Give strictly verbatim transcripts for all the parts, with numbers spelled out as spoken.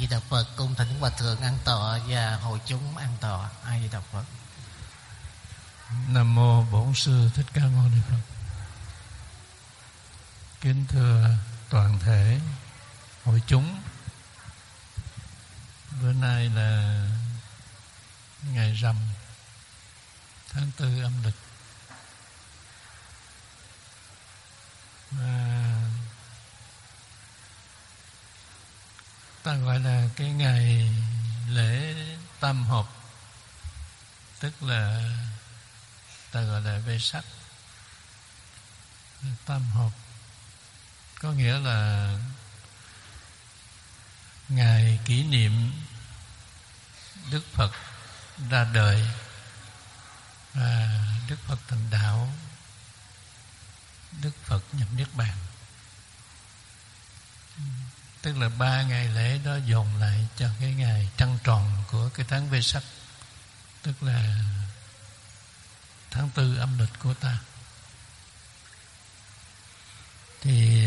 Di Đà Phật. Cung thỉnh Hòa Thượng an tọa và hội chúng an tọa. A Di Đà Phật. Nam mô Bổn Sư Thích Ca Mâu Ni Phật. Kính thưa toàn thể hội chúng, bữa nay là ngày rằm tháng tư âm lịch, và ta gọi là cái ngày lễ tam hợp, tức là ta gọi là Vesak. Tam hợp có nghĩa là ngày kỷ niệm Đức Phật ra đời và Đức Phật thành đạo, Đức Phật nhập Niết Bàn. Tức là ba ngày lễ đó dồn lại cho cái ngày trăng tròn của cái tháng Vesak, tức là tháng tư âm lịch của ta. Thì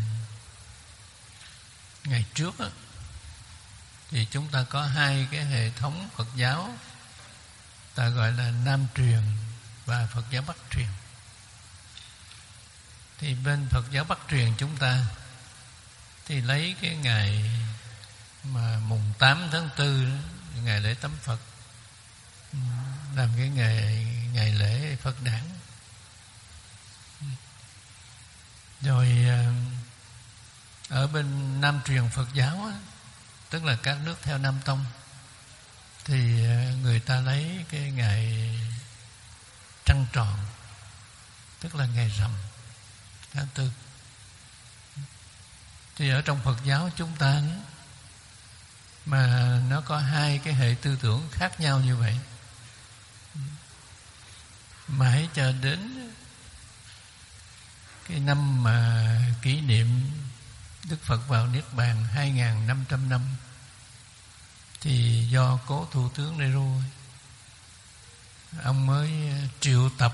ngày trước á, thì chúng ta có hai cái hệ thống Phật giáo, ta gọi là Nam truyền và Phật giáo Bắc truyền. Thì bên Phật giáo Bắc truyền chúng ta thì lấy cái ngày mà mùng tám tháng tư, ngày lễ tắm Phật, làm cái ngày ngày lễ Phật đản. Rồi ở bên Nam truyền Phật giáo á, tức là các nước theo Nam Tông, thì người ta lấy cái ngày trăng tròn, tức là ngày rằm tháng tư. Thì ở trong Phật giáo chúng ta đó, mà nó có hai cái hệ tư tưởng khác nhau như vậy, mãi cho đến cái năm mà kỷ niệm Đức Phật vào Niết Bàn hai nghìn năm trăm năm, thì do cố Thủ tướng Nehru, ông mới triệu tập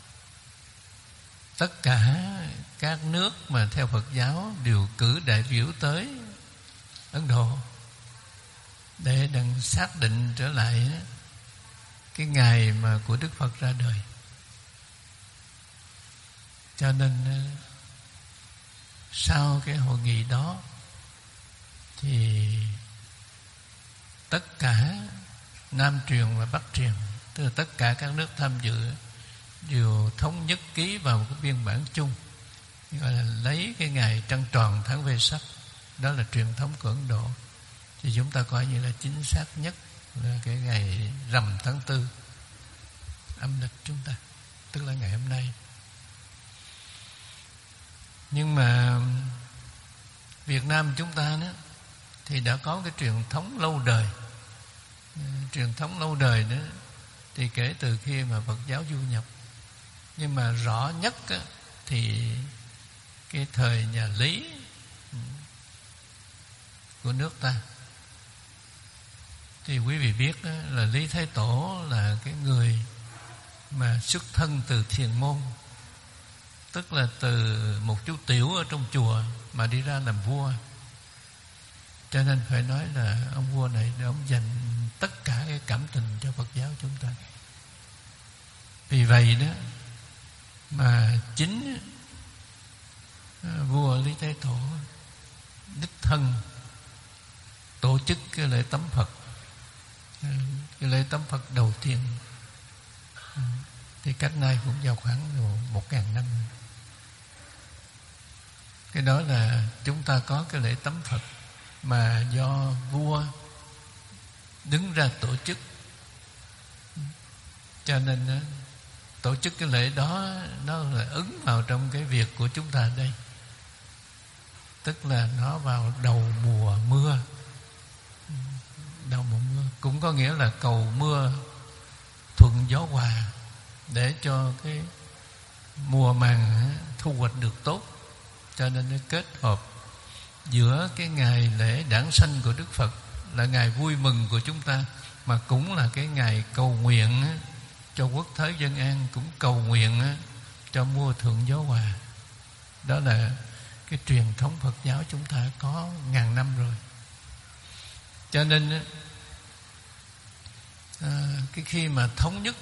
tất cả các nước mà theo Phật giáo đều cử đại biểu tới Ấn Độ để đừng xác định trở lại cái ngày mà của Đức Phật ra đời. Cho nên sau cái hội nghị đó thì tất cả Nam truyền và Bắc truyền, tức là tất cả các nước tham dự, đều thống nhất ký vào một cái biên bản chung, gọi là lấy cái ngày trăng tròn tháng Vesak, đó là truyền thống của Ấn Độ, thì chúng ta coi như là chính xác nhất là cái ngày rằm tháng tư âm lịch chúng ta, tức là ngày hôm nay. Nhưng mà Việt Nam chúng ta đó thì đã có cái truyền thống lâu đời. Truyền thống lâu đời đó thì kể từ khi mà Phật giáo du nhập. Nhưng mà rõ nhất á, thì cái thời nhà Lý của nước ta, thì quý vị biết á, là Lý Thái Tổ là cái người mà xuất thân từ thiền môn, tức là từ một chú tiểu ở trong chùa mà đi ra làm vua. Cho nên phải nói là ông vua này để ông dành tất cả cái cảm tình cho Phật giáo chúng ta. Vì vậy đó mà chính vua Lý Thái Tổ đích thân tổ chức cái lễ tắm Phật, cái lễ tắm Phật đầu tiên, thì cách nay cũng vào khoảng một ngàn năm. Cái đó là chúng ta có cái lễ tắm Phật mà do vua đứng ra tổ chức. Cho nên tổ chức cái lễ đó nó là ứng vào trong cái việc của chúng ta đây, tức là nó vào đầu mùa mưa. Đầu mùa mưa cũng có nghĩa là cầu mưa thuận gió hòa, để cho cái mùa màng thu hoạch được tốt. Cho nên nó kết hợp giữa cái ngày lễ đản sanh của Đức Phật là ngày vui mừng của chúng ta, mà cũng là cái ngày cầu nguyện cho quốc thái dân an, cũng cầu nguyện cho mưa thuận gió hòa. Đó là cái truyền thống Phật giáo chúng ta có ngàn năm rồi. Cho nên à, cái khi mà thống nhất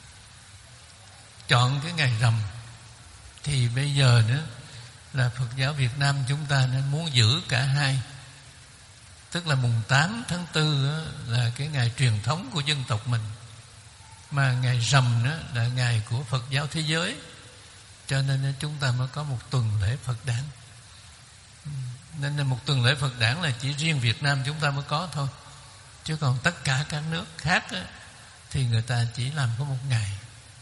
chọn cái ngày rằm, thì bây giờ nữa là Phật giáo Việt Nam chúng ta nên muốn giữ cả hai. Tức là mùng tám tháng tư là cái ngày truyền thống của dân tộc mình, mà ngày rằm đó là ngày của Phật giáo thế giới. Cho nên chúng ta mới có một tuần lễ Phật đản. Nên là một tuần lễ Phật đản là chỉ riêng Việt Nam chúng ta mới có thôi. Chứ còn tất cả các nước khác á, thì người ta chỉ làm có một ngày,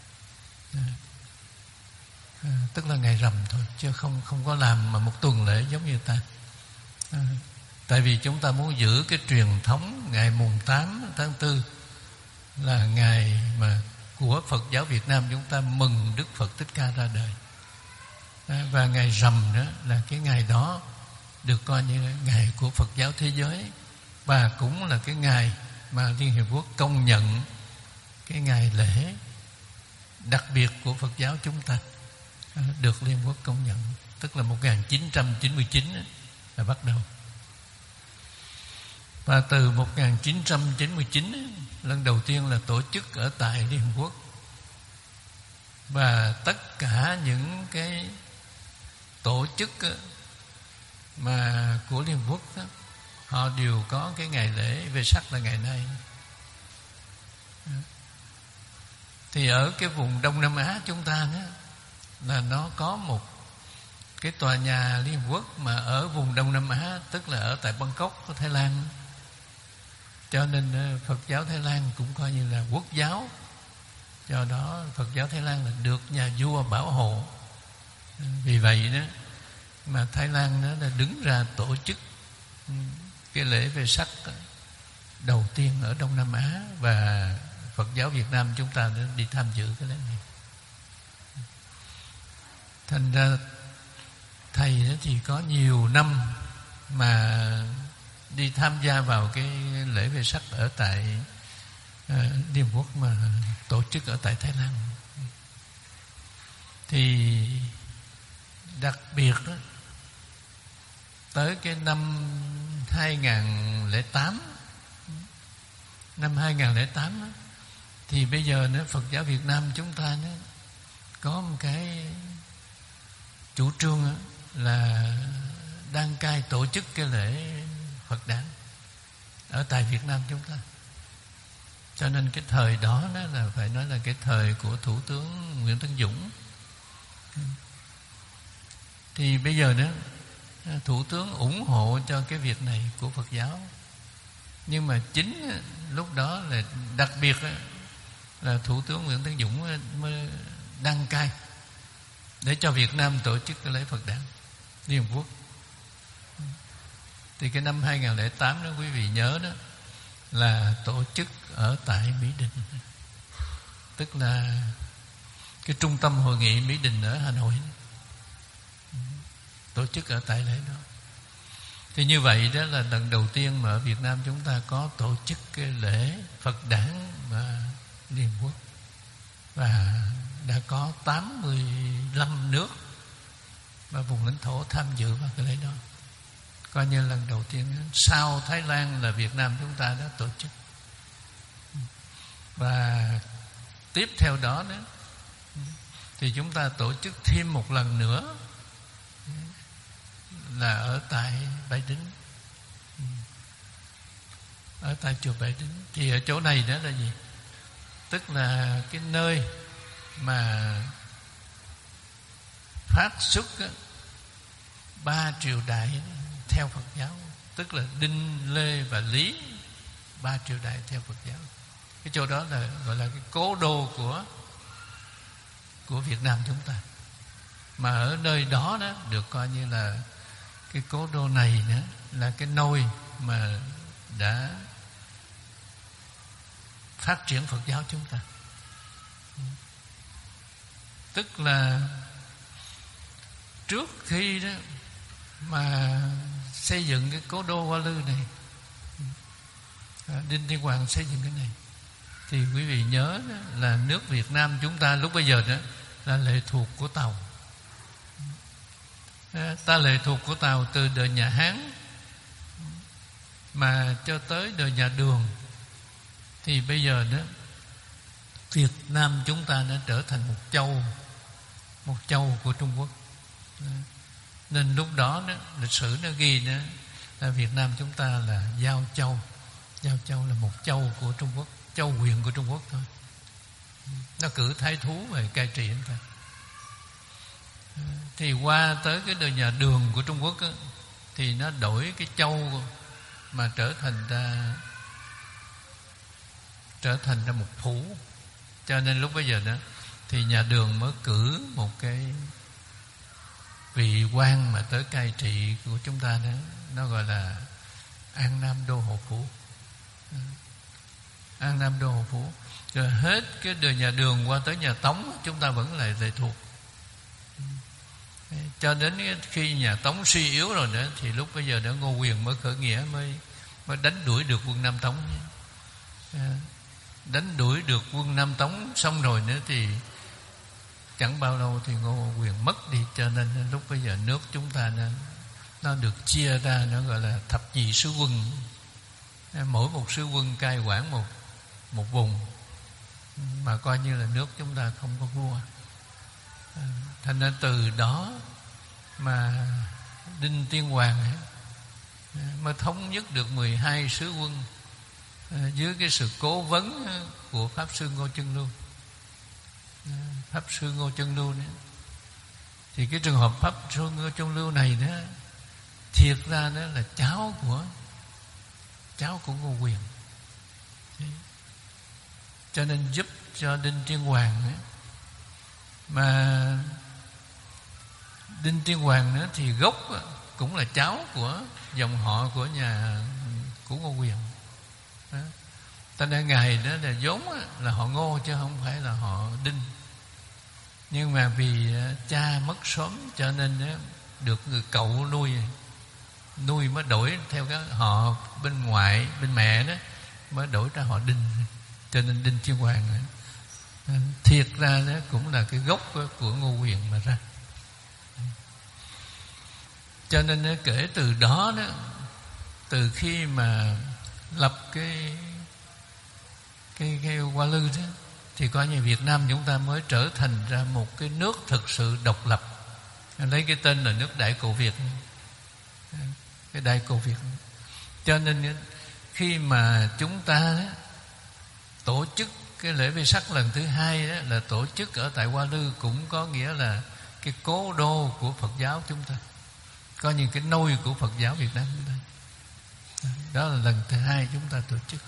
à, tức là ngày rằm thôi, chứ không không có làm mà một tuần lễ giống như ta. À, tại vì chúng ta muốn giữ cái truyền thống ngày mùng tám tháng tư là ngày mà của Phật giáo Việt Nam chúng ta mừng Đức Phật Thích Ca ra đời. À, và ngày rằm đó là cái ngày đó được coi như ngày của Phật giáo thế giới, và cũng là cái ngày mà Liên Hiệp Quốc công nhận cái ngày lễ đặc biệt của Phật giáo chúng ta, được Liên Hợp Quốc công nhận, tức là một nghìn chín trăm chín mươi chín là bắt đầu. Và từ một nghìn chín trăm chín mươi chín lần đầu tiên là tổ chức ở tại Liên Hợp Quốc, và tất cả những cái tổ chức mà của Liên Hợp Quốc đó, họ đều có cái ngày lễ về sắc là ngày nay. Thì ở cái vùng Đông Nam Á chúng ta đó, là nó có một cái tòa nhà Liên Hợp Quốc mà ở vùng Đông Nam Á, tức là ở tại Bangkok của Thái Lan. Cho nên Phật giáo Thái Lan cũng coi như là quốc giáo. Do đó Phật giáo Thái Lan là được nhà vua bảo hộ. Vì vậy đó mà Thái Lan đó là đứng ra tổ chức cái lễ về sắc đầu tiên ở Đông Nam Á, và Phật giáo Việt Nam chúng ta đã đi tham dự cái lễ này. Thành ra thầy thì có nhiều năm mà đi tham gia vào cái lễ về sắc ở tại uh, Liên Hợp Quốc mà tổ chức ở tại Thái Lan. Thì đặc biệt đó, tới cái năm hai nghìn lẻ tám, năm hai nghìn lẻ tám đó, thì bây giờ nữa Phật giáo Việt Nam chúng ta nữa có một cái chủ trương đó, là đăng cai tổ chức cái lễ Phật đản ở tại Việt Nam chúng ta. Cho nên cái thời đó, đó là phải nói là cái thời của Thủ tướng Nguyễn Tấn Dũng. Thì bây giờ nữa Thủ tướng ủng hộ cho cái việc này của Phật giáo. Nhưng mà chính lúc đó là đặc biệt là Thủ tướng Nguyễn Tấn Dũng mới đăng cai để cho Việt Nam tổ chức cái lễ Phật đản Liên Hợp Quốc. Thì cái năm hai nghìn lẻ tám đó quý vị nhớ đó là tổ chức ở tại Mỹ Đình, tức là cái trung tâm hội nghị Mỹ Đình ở Hà Nội, tổ chức ở tại lễ đó. Thì như vậy đó là lần đầu tiên mà ở Việt Nam chúng ta có tổ chức cái lễ Phật đản mà Liên Hợp Quốc, và đã có tám mươi lăm nước và vùng lãnh thổ tham dự vào cái lễ đó, coi như lần đầu tiên. Sau Thái Lan là Việt Nam chúng ta đã tổ chức. Và tiếp theo đó đó thì chúng ta tổ chức thêm một lần nữa là ở tại Bái Đính, ở tại chùa Bái Đính. Thì ở chỗ này đó là gì? Tức là cái nơi mà phát xuất ba triều đại theo Phật giáo, tức là Đinh, Lê và Lý, ba triều đại theo Phật giáo. Cái chỗ đó là gọi là cái cố đô của của Việt Nam chúng ta. Mà ở nơi đó đó được coi như là cái cố đô này nữa là cái nôi mà đã phát triển Phật giáo chúng ta. Tức là trước khi đó mà xây dựng cái cố đô Hoa Lư này, Đinh Tiên Hoàng xây dựng cái này, thì quý vị nhớ đó là nước Việt Nam chúng ta lúc bây giờ đó là lệ thuộc của Tàu. Ta lệ thuộc của Tàu từ đời nhà Hán. Mà cho tới đời nhà Đường thì bây giờ đó Việt Nam chúng ta đã trở thành một châu, một châu của Trung Quốc. Nên lúc đó, đó lịch sử nó ghi đó là Việt Nam chúng ta là Giao Châu. Giao Châu là một châu của Trung Quốc, châu quyền của Trung Quốc thôi. Nó cử thái thú về cai trị chúng ta. Thì qua tới cái đời nhà Đường của Trung Quốc á, thì nó đổi cái châu mà trở thành ra trở thành ra một phủ. Cho nên lúc bây giờ đó thì nhà Đường mới cử một cái vị quan mà tới cai trị của chúng ta đó, nó gọi là An Nam Đô Hộ Phủ. An Nam Đô Hộ Phủ. Rồi hết cái đời nhà Đường qua tới nhà Tống, chúng ta vẫn lại lệ thuộc. Cho đến khi nhà Tống suy yếu rồi nữa thì lúc bây giờ đó Ngô Quyền mới khởi nghĩa, mới mới đánh đuổi được quân Nam Tống. Đánh đuổi được quân Nam Tống xong rồi nữa thì chẳng bao lâu thì Ngô Quyền mất đi. Cho nên lúc bây giờ nước chúng ta nó, nó được chia ra, nó gọi là thập nhị sứ quân. Mỗi một sứ quân cai quản một một vùng, mà coi như là nước chúng ta không có vua. Thành ra từ đó mà Đinh Tiên Hoàng ấy, mới thống nhất được mười hai sứ quân dưới cái sự cố vấn của Pháp Sư Ngô Chân Lưu. Pháp Sư Ngô Chân Lưu đấy. Thì cái trường hợp Pháp Sư Ngô Chân Lưu này đó, thiệt ra đó là cháu của cháu của Ngô Quyền. Cho nên giúp cho Đinh Tiên Hoàng ấy. Mà Đinh Tiên Hoàng nữa thì gốc cũng là cháu của dòng họ của nhà của Ngô Quyền. Đó. Ta nên ngài đó là vốn là họ Ngô chứ không phải là họ Đinh. Nhưng mà vì cha mất sớm cho nên được người cậu nuôi, nuôi mới đổi theo cái họ bên ngoại, bên mẹ đó mới đổi ra họ Đinh. Cho nên Đinh Tiên Hoàng này, thiệt ra đó cũng là cái gốc của Ngô Quyền mà ra. Cho nên kể từ đó đó, từ khi mà lập cái cái cái Hoa Lư đó, thì coi như Việt Nam chúng ta mới trở thành ra một cái nước thực sự độc lập, lấy cái tên là nước Đại Cổ Việt, cái Đại Cổ Việt. Cho nên khi mà chúng ta tổ chức cái lễ Vesak lần thứ hai đó, là tổ chức ở tại Hoa Lư, cũng có nghĩa là cái cố đô của Phật giáo chúng ta, coi như cái nôi của Phật giáo Việt Nam chúng ta. Đó là lần thứ hai chúng ta tổ chức.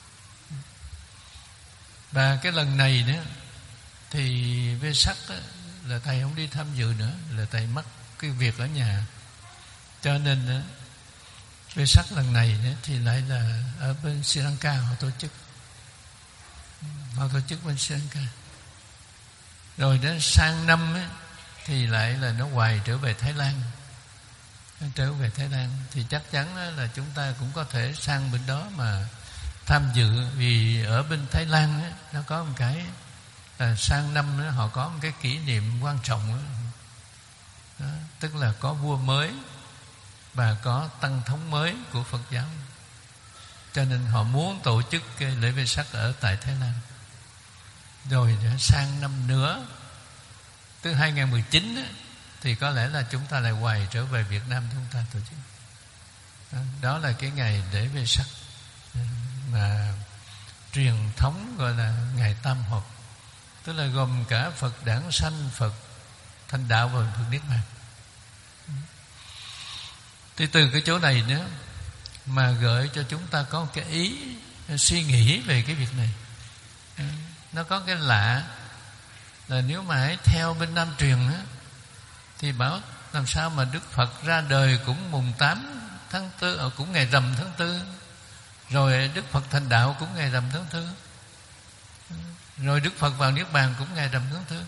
Và cái lần này nữa thì Vesak là thầy không đi tham dự nữa, là thầy mắc cái việc ở nhà. Cho nên Vesak lần này nữa thì lại là ở bên Sri Lanka họ tổ chức. Họ tổ chức bên Sri Lanka. Rồi đến sang năm ấy, thì lại là nó hoài trở về Thái Lan. Nó trở về Thái Lan thì chắc chắn là chúng ta cũng có thể sang bên đó mà tham dự. Vì ở bên Thái Lan ấy, nó có một cái là sang năm ấy, họ có một cái kỷ niệm quan trọng ấy. Đó, tức là có vua mới và có tăng thống mới của Phật giáo. Cho nên họ muốn tổ chức cái lễ Vesak ở tại Thái Lan. Rồi sang năm nữa, từ hai không một chín ấy, thì có lẽ là chúng ta lại hoài trở về Việt Nam chúng ta tổ chức. Đó, đó là cái ngày lễ Vesak mà truyền thống gọi là ngày Tam Hợp, tức là gồm cả Phật đản sanh, Phật thành đạo và Phật niết bàn. Thì từ cái chỗ này nữa mà gợi cho chúng ta có một cái ý suy nghĩ về cái việc này. Nó có cái lạ là nếu mà hãy theo bên Nam truyền á, thì bảo làm sao mà Đức Phật ra đời cũng mùng tám tháng tư, cũng ngày rằm tháng tư, rồi Đức Phật thành đạo cũng ngày rằm tháng tư, rồi Đức Phật vào niết bàn cũng ngày rằm tháng tư.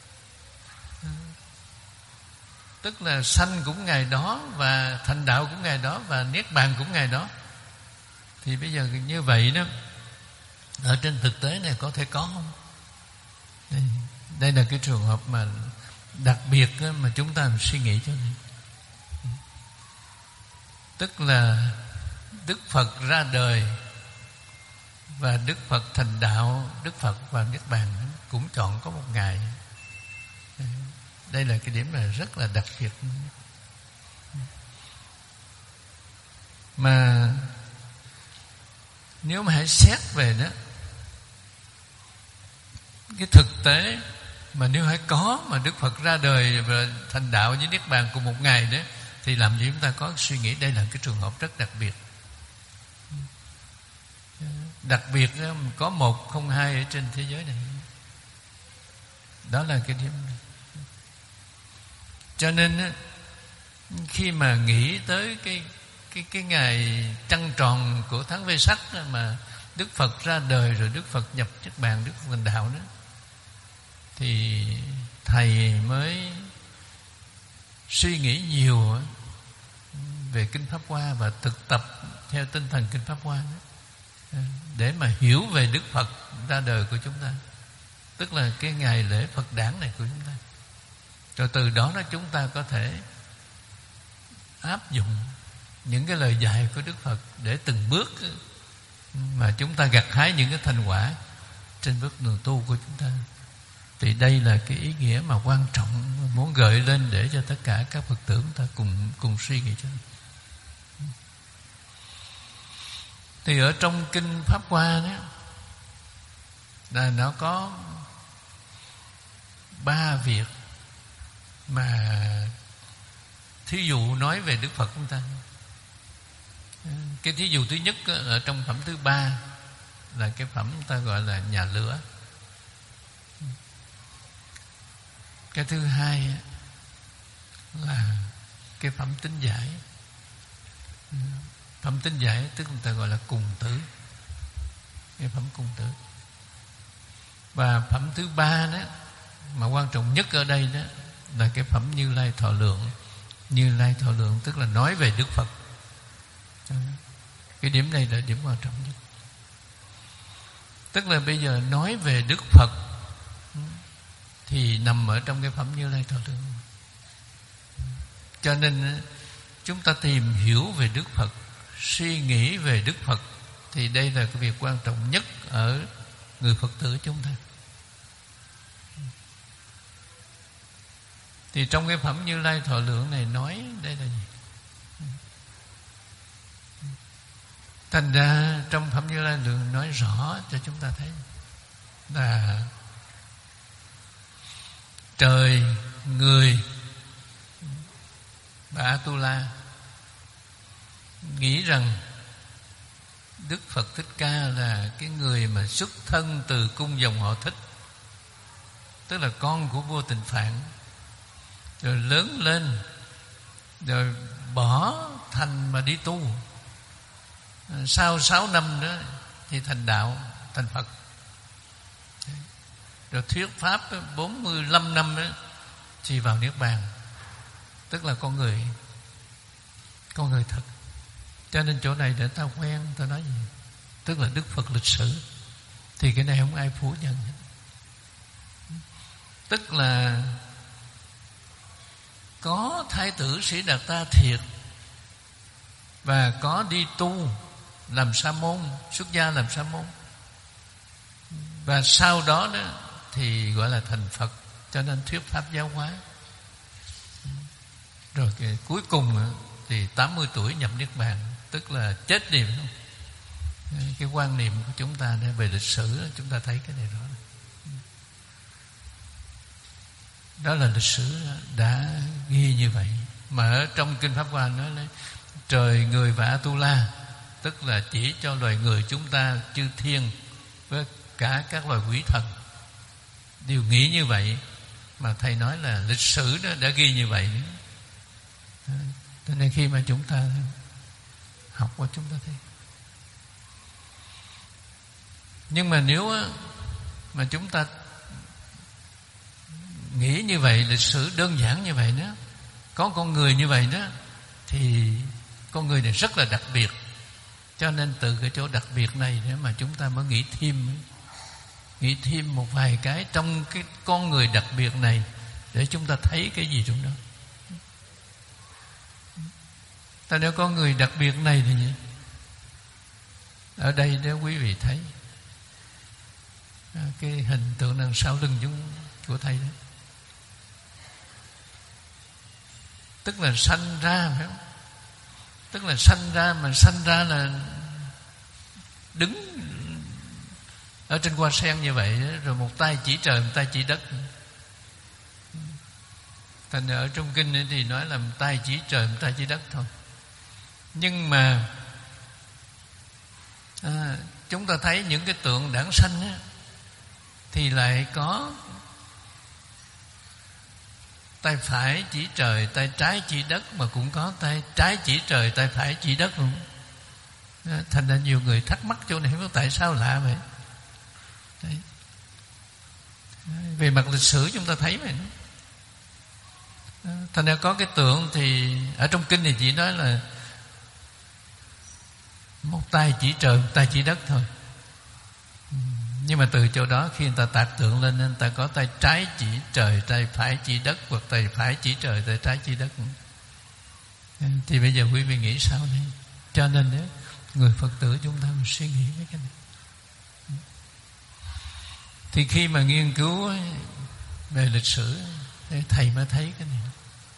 Tức là sanh cũng ngày đó, và thành đạo cũng ngày đó, và niết bàn cũng ngày đó. Thì bây giờ như vậy đó, ở trên thực tế này có thể có không? Đây, đây là cái trường hợp mà đặc biệt mà chúng ta suy nghĩ cho này. Tức là Đức Phật ra đời và Đức Phật thành đạo, Đức Phật vào Niết Bàn cũng chọn có một ngày. Đây là cái điểm là rất là đặc biệt. Mà nếu mà hãy xét về đó, cái thực tế mà nếu hãy có mà Đức Phật ra đời và thành đạo với Niết Bàn cùng một ngày đó, thì làm gì chúng ta có suy nghĩ đây là cái trường hợp rất đặc biệt. Đặc biệt có một không hai ở trên thế giới này. Đó là cái điểm này. Cho nên khi mà nghĩ tới cái cái cái ngày trăng tròn của tháng Vê-sắc mà Đức Phật ra đời rồi Đức Phật nhập Niết Bàn, Đức Phật thành đạo đó, thì thầy mới suy nghĩ nhiều về Kinh Pháp Hoa và thực tập theo tinh thần Kinh Pháp Hoa đó, để mà hiểu về Đức Phật ra đời của chúng ta, tức là cái ngày lễ Phật đản này của chúng ta. Rồi từ đó đó chúng ta có thể áp dụng những cái lời dạy của Đức Phật để từng bước mà chúng ta gặt hái những cái thành quả trên bước đường tu của chúng ta. Thì đây là cái ý nghĩa mà quan trọng muốn gợi lên để cho tất cả các Phật tử chúng ta cùng cùng suy nghĩ cho. Thì ở trong Kinh Pháp Hoa đó là nó có ba việc mà thí dụ nói về Đức Phật chúng ta. Cái thí dụ thứ nhất ở trong phẩm thứ ba là cái phẩm ta gọi là nhà lửa. Cái thứ hai là cái phẩm tín giải. Phẩm tín giải tức người ta gọi là cùng tử, cái phẩm cùng tử. Và phẩm thứ ba đó mà quan trọng nhất ở đây đó là cái phẩm Như Lai Thọ Lượng. Như Lai Thọ Lượng tức là nói về Đức Phật. Cái điểm này là điểm quan trọng nhất. Tức là bây giờ nói về Đức Phật thì nằm ở trong cái phẩm Như Lai Thọ Lượng. Cho nên chúng ta tìm hiểu về Đức Phật, suy nghĩ về Đức Phật, thì đây là cái việc quan trọng nhất ở người Phật tử chúng ta. Thì trong cái phẩm Như Lai Thọ Lượng này nói đây là gì? Thành ra trong phẩm Như Lai Lượng nói rõ cho chúng ta thấy là trời, người và A-tu-la nghĩ rằng Đức Phật Thích Ca là cái người mà xuất thân từ cung dòng họ Thích, tức là con của vua Tịnh Phạn, rồi lớn lên, rồi bỏ thành mà đi tu. Sau sáu năm đó thì thành đạo, thành Phật. Rồi thuyết pháp bốn mươi lăm năm đó thì vào Niết Bàn, tức là con người con người thật. Cho nên chỗ này để ta quen, ta nói gì? Tức là Đức Phật lịch sử. Thì cái này không ai phủ nhận hết. Tức là có Thái tử Sĩ Đạt Ta thiệt, và có đi tu làm sa môn, xuất gia làm sa môn, và sau đó đó thì gọi là thành Phật. Cho nên thuyết pháp giáo hóa. Rồi cái cuối cùng thì tám mươi tuổi nhập Niết Bàn, tức là chết đi. Cái quan niệm của chúng ta về lịch sử, chúng ta thấy cái này rõ. Đó là lịch sử đã ghi như vậy. Mà ở trong Kinh Pháp Hoa nói là trời, người và A-tu-la, tức là chỉ cho loài người chúng ta, chư thiên với cả các loài quỷ thần đều nghĩ như vậy. Mà thầy nói là lịch sử đó đã ghi như vậy. Cho nên khi mà chúng ta học qua chúng ta thấy. Nhưng mà nếu mà chúng ta nghĩ như vậy, lịch sử đơn giản như vậy đó, có con người như vậy đó, thì con người này rất là đặc biệt. Cho nên từ cái chỗ đặc biệt này để mà chúng ta mới nghĩ thêm nghĩ thêm một vài cái trong cái con người đặc biệt này, để chúng ta thấy cái gì trong đó. Ta nếu con người đặc biệt này thì gì? Ở đây nếu quý vị thấy cái hình tượng đằng sau lưng chúng của thầy đó, tức là sanh ra, phải không? Tức là sanh ra, mà sanh ra là đứng ở trên hoa sen như vậy, rồi một tay chỉ trời, một tay chỉ đất. Thành ở trong kinh thì nói là một tay chỉ trời, một tay chỉ đất thôi. Nhưng mà à, chúng ta thấy những cái tượng đản sanh á, thì lại có tay phải chỉ trời, tay trái chỉ đất, mà cũng có tay trái chỉ trời, tay phải chỉ đất luôn. Thành ra nhiều người thắc mắc chỗ này, không biết tại sao lạ vậy. Đấy. Về mặt lịch sử chúng ta thấy vậy. Thành ra có cái tượng thì ở trong kinh thì chỉ nói là một tay chỉ trời, một tay chỉ đất thôi. Nhưng mà từ chỗ đó khi người ta tạc tượng lên, nên người ta có tay trái chỉ trời, tay phải chỉ đất, hoặc tay phải chỉ trời, tay trái chỉ đất. Thì bây giờ quý vị nghĩ sao đây? Cho nên đó, người Phật tử chúng ta mình suy nghĩ mấy cái này. Thì khi mà nghiên cứu về lịch sử, thầy mới thấy cái này.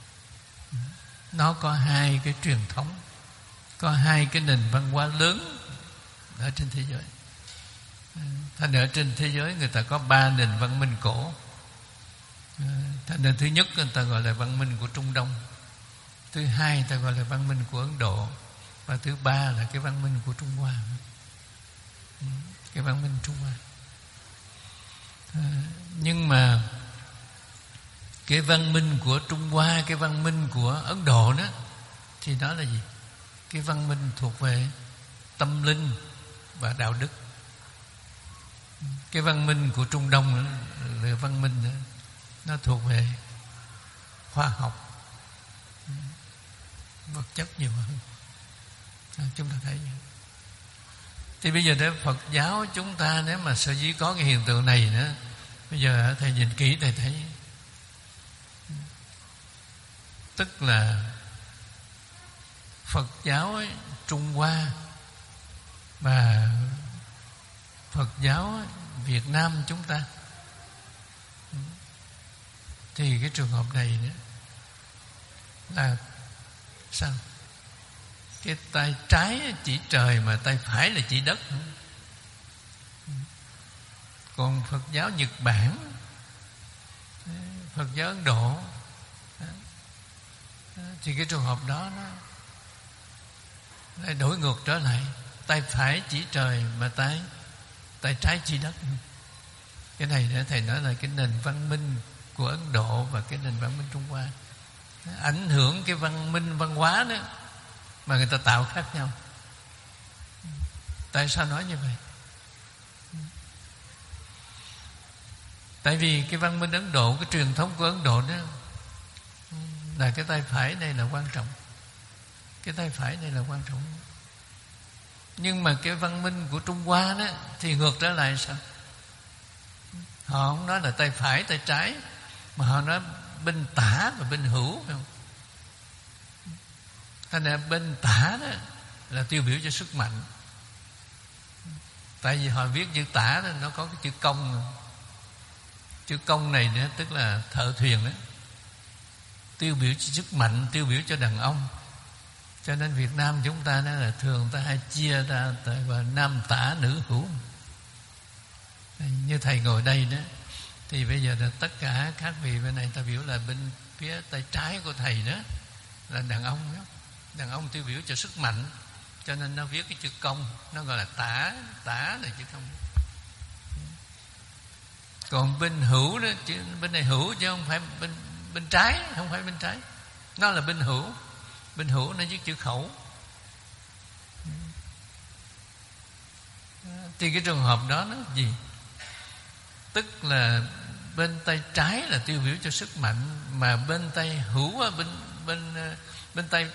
Nó có hai cái truyền thống, có hai cái nền văn hóa lớn ở trên thế giới. Thành ở trên thế giới người ta có ba nền văn minh cổ. Thành nền thứ nhất người ta gọi là văn minh của Trung Đông, thứ hai người ta gọi là văn minh của Ấn Độ, và thứ ba là cái văn minh của Trung Hoa. Cái văn minh Trung Hoa. Nhưng mà cái văn minh của Trung Hoa, cái văn minh của Ấn Độ đó, thì đó là gì? Cái văn minh thuộc về tâm linh và đạo đức. Cái văn minh của Trung Đông là văn minh đó, nó thuộc về khoa học, vật chất nhiều hơn. À, chúng ta thấy vậy. Thì bây giờ để Phật giáo chúng ta, nếu mà sở dĩ có cái hiện tượng này nữa, bây giờ thầy nhìn kỹ thầy thấy, tức là Phật giáo ấy, Trung Hoa và Phật giáo Việt Nam chúng ta, thì cái trường hợp này nữa là sao? Cái tay trái chỉ trời mà tay phải là chỉ đất. Còn Phật giáo Nhật Bản, Phật giáo Ấn Độ, thì cái trường hợp đó nó lại đổi ngược trở lại, tay phải chỉ trời mà tay tay trái chỉ đất. Cái này để thầy nói là cái nền văn minh của Ấn Độ và cái nền văn minh Trung Hoa ảnh hưởng cái văn minh văn hóa đó mà người ta tạo khác nhau. Tại sao nói như vậy? Tại vì cái văn minh Ấn Độ, cái truyền thống của Ấn Độ đó là cái tay phải này là quan trọng. Cái tay phải này là quan trọng. Nhưng mà cái văn minh của Trung Hoa đó thì ngược trở lại sao? Họ không nói là tay phải, tay trái, mà họ nói bên tả và bên hữu, phải không? Thành ra bên tả đó là tiêu biểu cho sức mạnh. Tại vì họ viết chữ tả đó, nó có cái chữ công. Chữ công này nữa, tức là thợ thuyền đó, tiêu biểu cho sức mạnh, tiêu biểu cho đàn ông. Cho nên Việt Nam chúng ta đó là thường ta hay chia ra vào nam tả nữ hữu. Như thầy ngồi đây đó, thì bây giờ là tất cả các vị bên này ta biểu là bên phía tay trái của thầy đó là đàn ông đó. Đàn ông tiêu biểu cho sức mạnh, cho nên nó viết cái chữ công, nó gọi là tả. Tả là chữ công. Còn bên hữu đó, chứ bên này hữu chứ không phải bên bên trái, không phải bên trái, nó là bên hữu. Bên hữu nó viết chữ khẩu. Thì cái trường hợp đó nó gì? Tức là bên tay trái là tiêu biểu cho sức mạnh, mà bên tay hữu, bên bên bên tay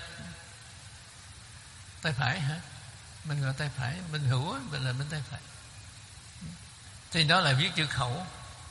tay phải hả? Mình gọi tay phải, bên hữu bên là bên tay phải. Thì nó là viết chữ khẩu.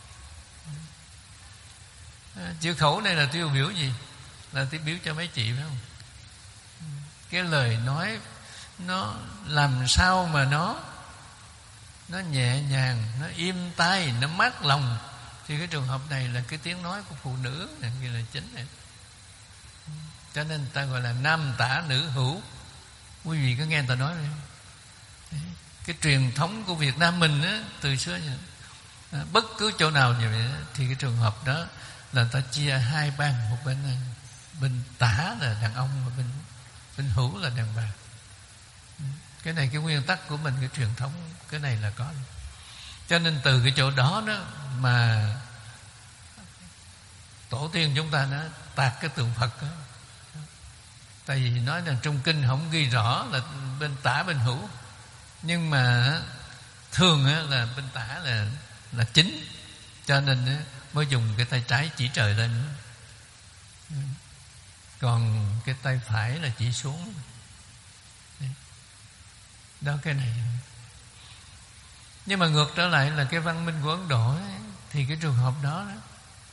Chữ khẩu này là tiêu biểu gì? Là tiêu biểu cho mấy chị, phải không? Cái lời nói nó làm sao mà nó nó nhẹ nhàng, nó im tai, nó mát lòng, thì cái trường hợp này là cái tiếng nói của phụ nữ này, kia là chính này. Cho nên ta gọi là nam tả nữ hữu. Quý vị có nghe người ta nói này, cái truyền thống của Việt Nam mình á, từ xưa như bất cứ chỗ nào như vậy đó, thì cái trường hợp đó là ta chia hai ban, một bên bên tả là đàn ông, và bên bên hữu là đàn bà. Cái này cái nguyên tắc của mình, cái truyền thống cái này là có. Cho nên từ cái chỗ đó đó mà tổ tiên chúng ta đã tạc cái tượng Phật đó. Tại vì nói là trong kinh không ghi rõ là bên tả bên hữu, nhưng mà thường là bên tả là là chính, cho nên mới dùng cái tay trái chỉ trời lên, còn cái tay phải là chỉ xuống. Đó, cái này. Nhưng mà ngược trở lại là cái văn minh của Ấn Độ ấy, thì cái trường hợp đó, đó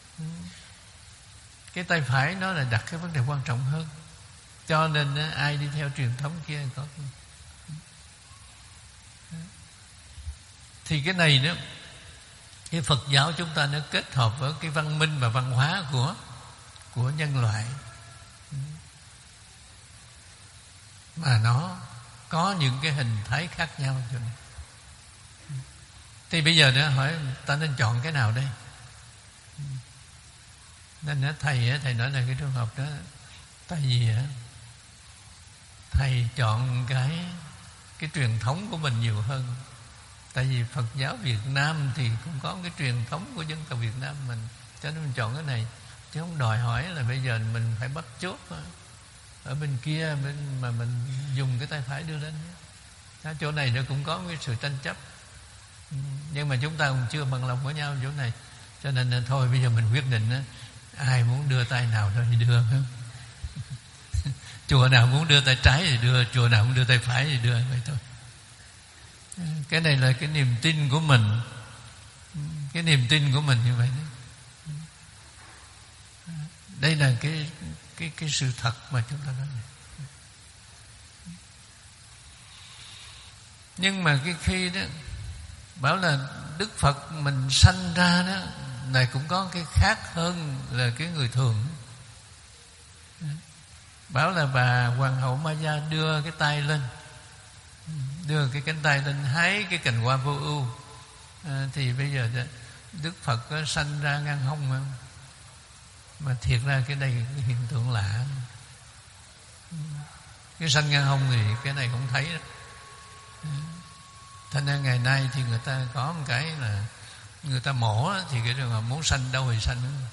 cái tay phải nó là đặt cái vấn đề quan trọng hơn. Cho nên ai đi theo truyền thống kia có. Thì cái này đó, cái Phật giáo chúng ta nó kết hợp với cái văn minh và văn hóa của của nhân loại, mà nó có những cái hình thái khác nhau. Cho nên thì bây giờ đó hỏi ta nên chọn cái nào đây? Nên đó, thầy thầy nói là cái trường hợp đó, tại vì thầy chọn cái cái truyền thống của mình nhiều hơn. Tại vì Phật giáo Việt Nam thì cũng có cái truyền thống của dân tộc Việt Nam mình, cho nên mình chọn cái này, chứ không đòi hỏi là bây giờ mình phải bắt chốt ở bên kia bên mà mình dùng cái tay phải đưa lên. Ở chỗ này nó cũng có cái sự tranh chấp, nhưng mà chúng ta cũng chưa bằng lòng với nhau chỗ này, cho nên thôi bây giờ mình quyết định ai muốn đưa tay nào thôi thì đưa. Chùa nào muốn đưa tay trái thì đưa, chùa nào muốn đưa tay phải thì đưa, vậy thôi. Cái này là cái niềm tin của mình, cái niềm tin của mình như vậy đấy. Đây là cái cái cái sự thật mà chúng ta nói này. Nhưng mà cái khi đó bảo là Đức Phật mình sanh ra đó này cũng có cái khác hơn là cái người thường. Bảo là bà Hoàng hậu Maya đưa cái tay lên, đưa cái cánh tay lên hái cái cành hoa vô ưu, à, thì bây giờ Đức Phật có sanh ra ngang hông không? Mà thiệt ra cái đây cái hiện tượng lạ, cái sanh ngang hông thì cái này không thấy đó. Thành ra ngày nay thì người ta có một cái là người ta mổ thì cái trường hợp muốn sanh đâu thì sanh đó.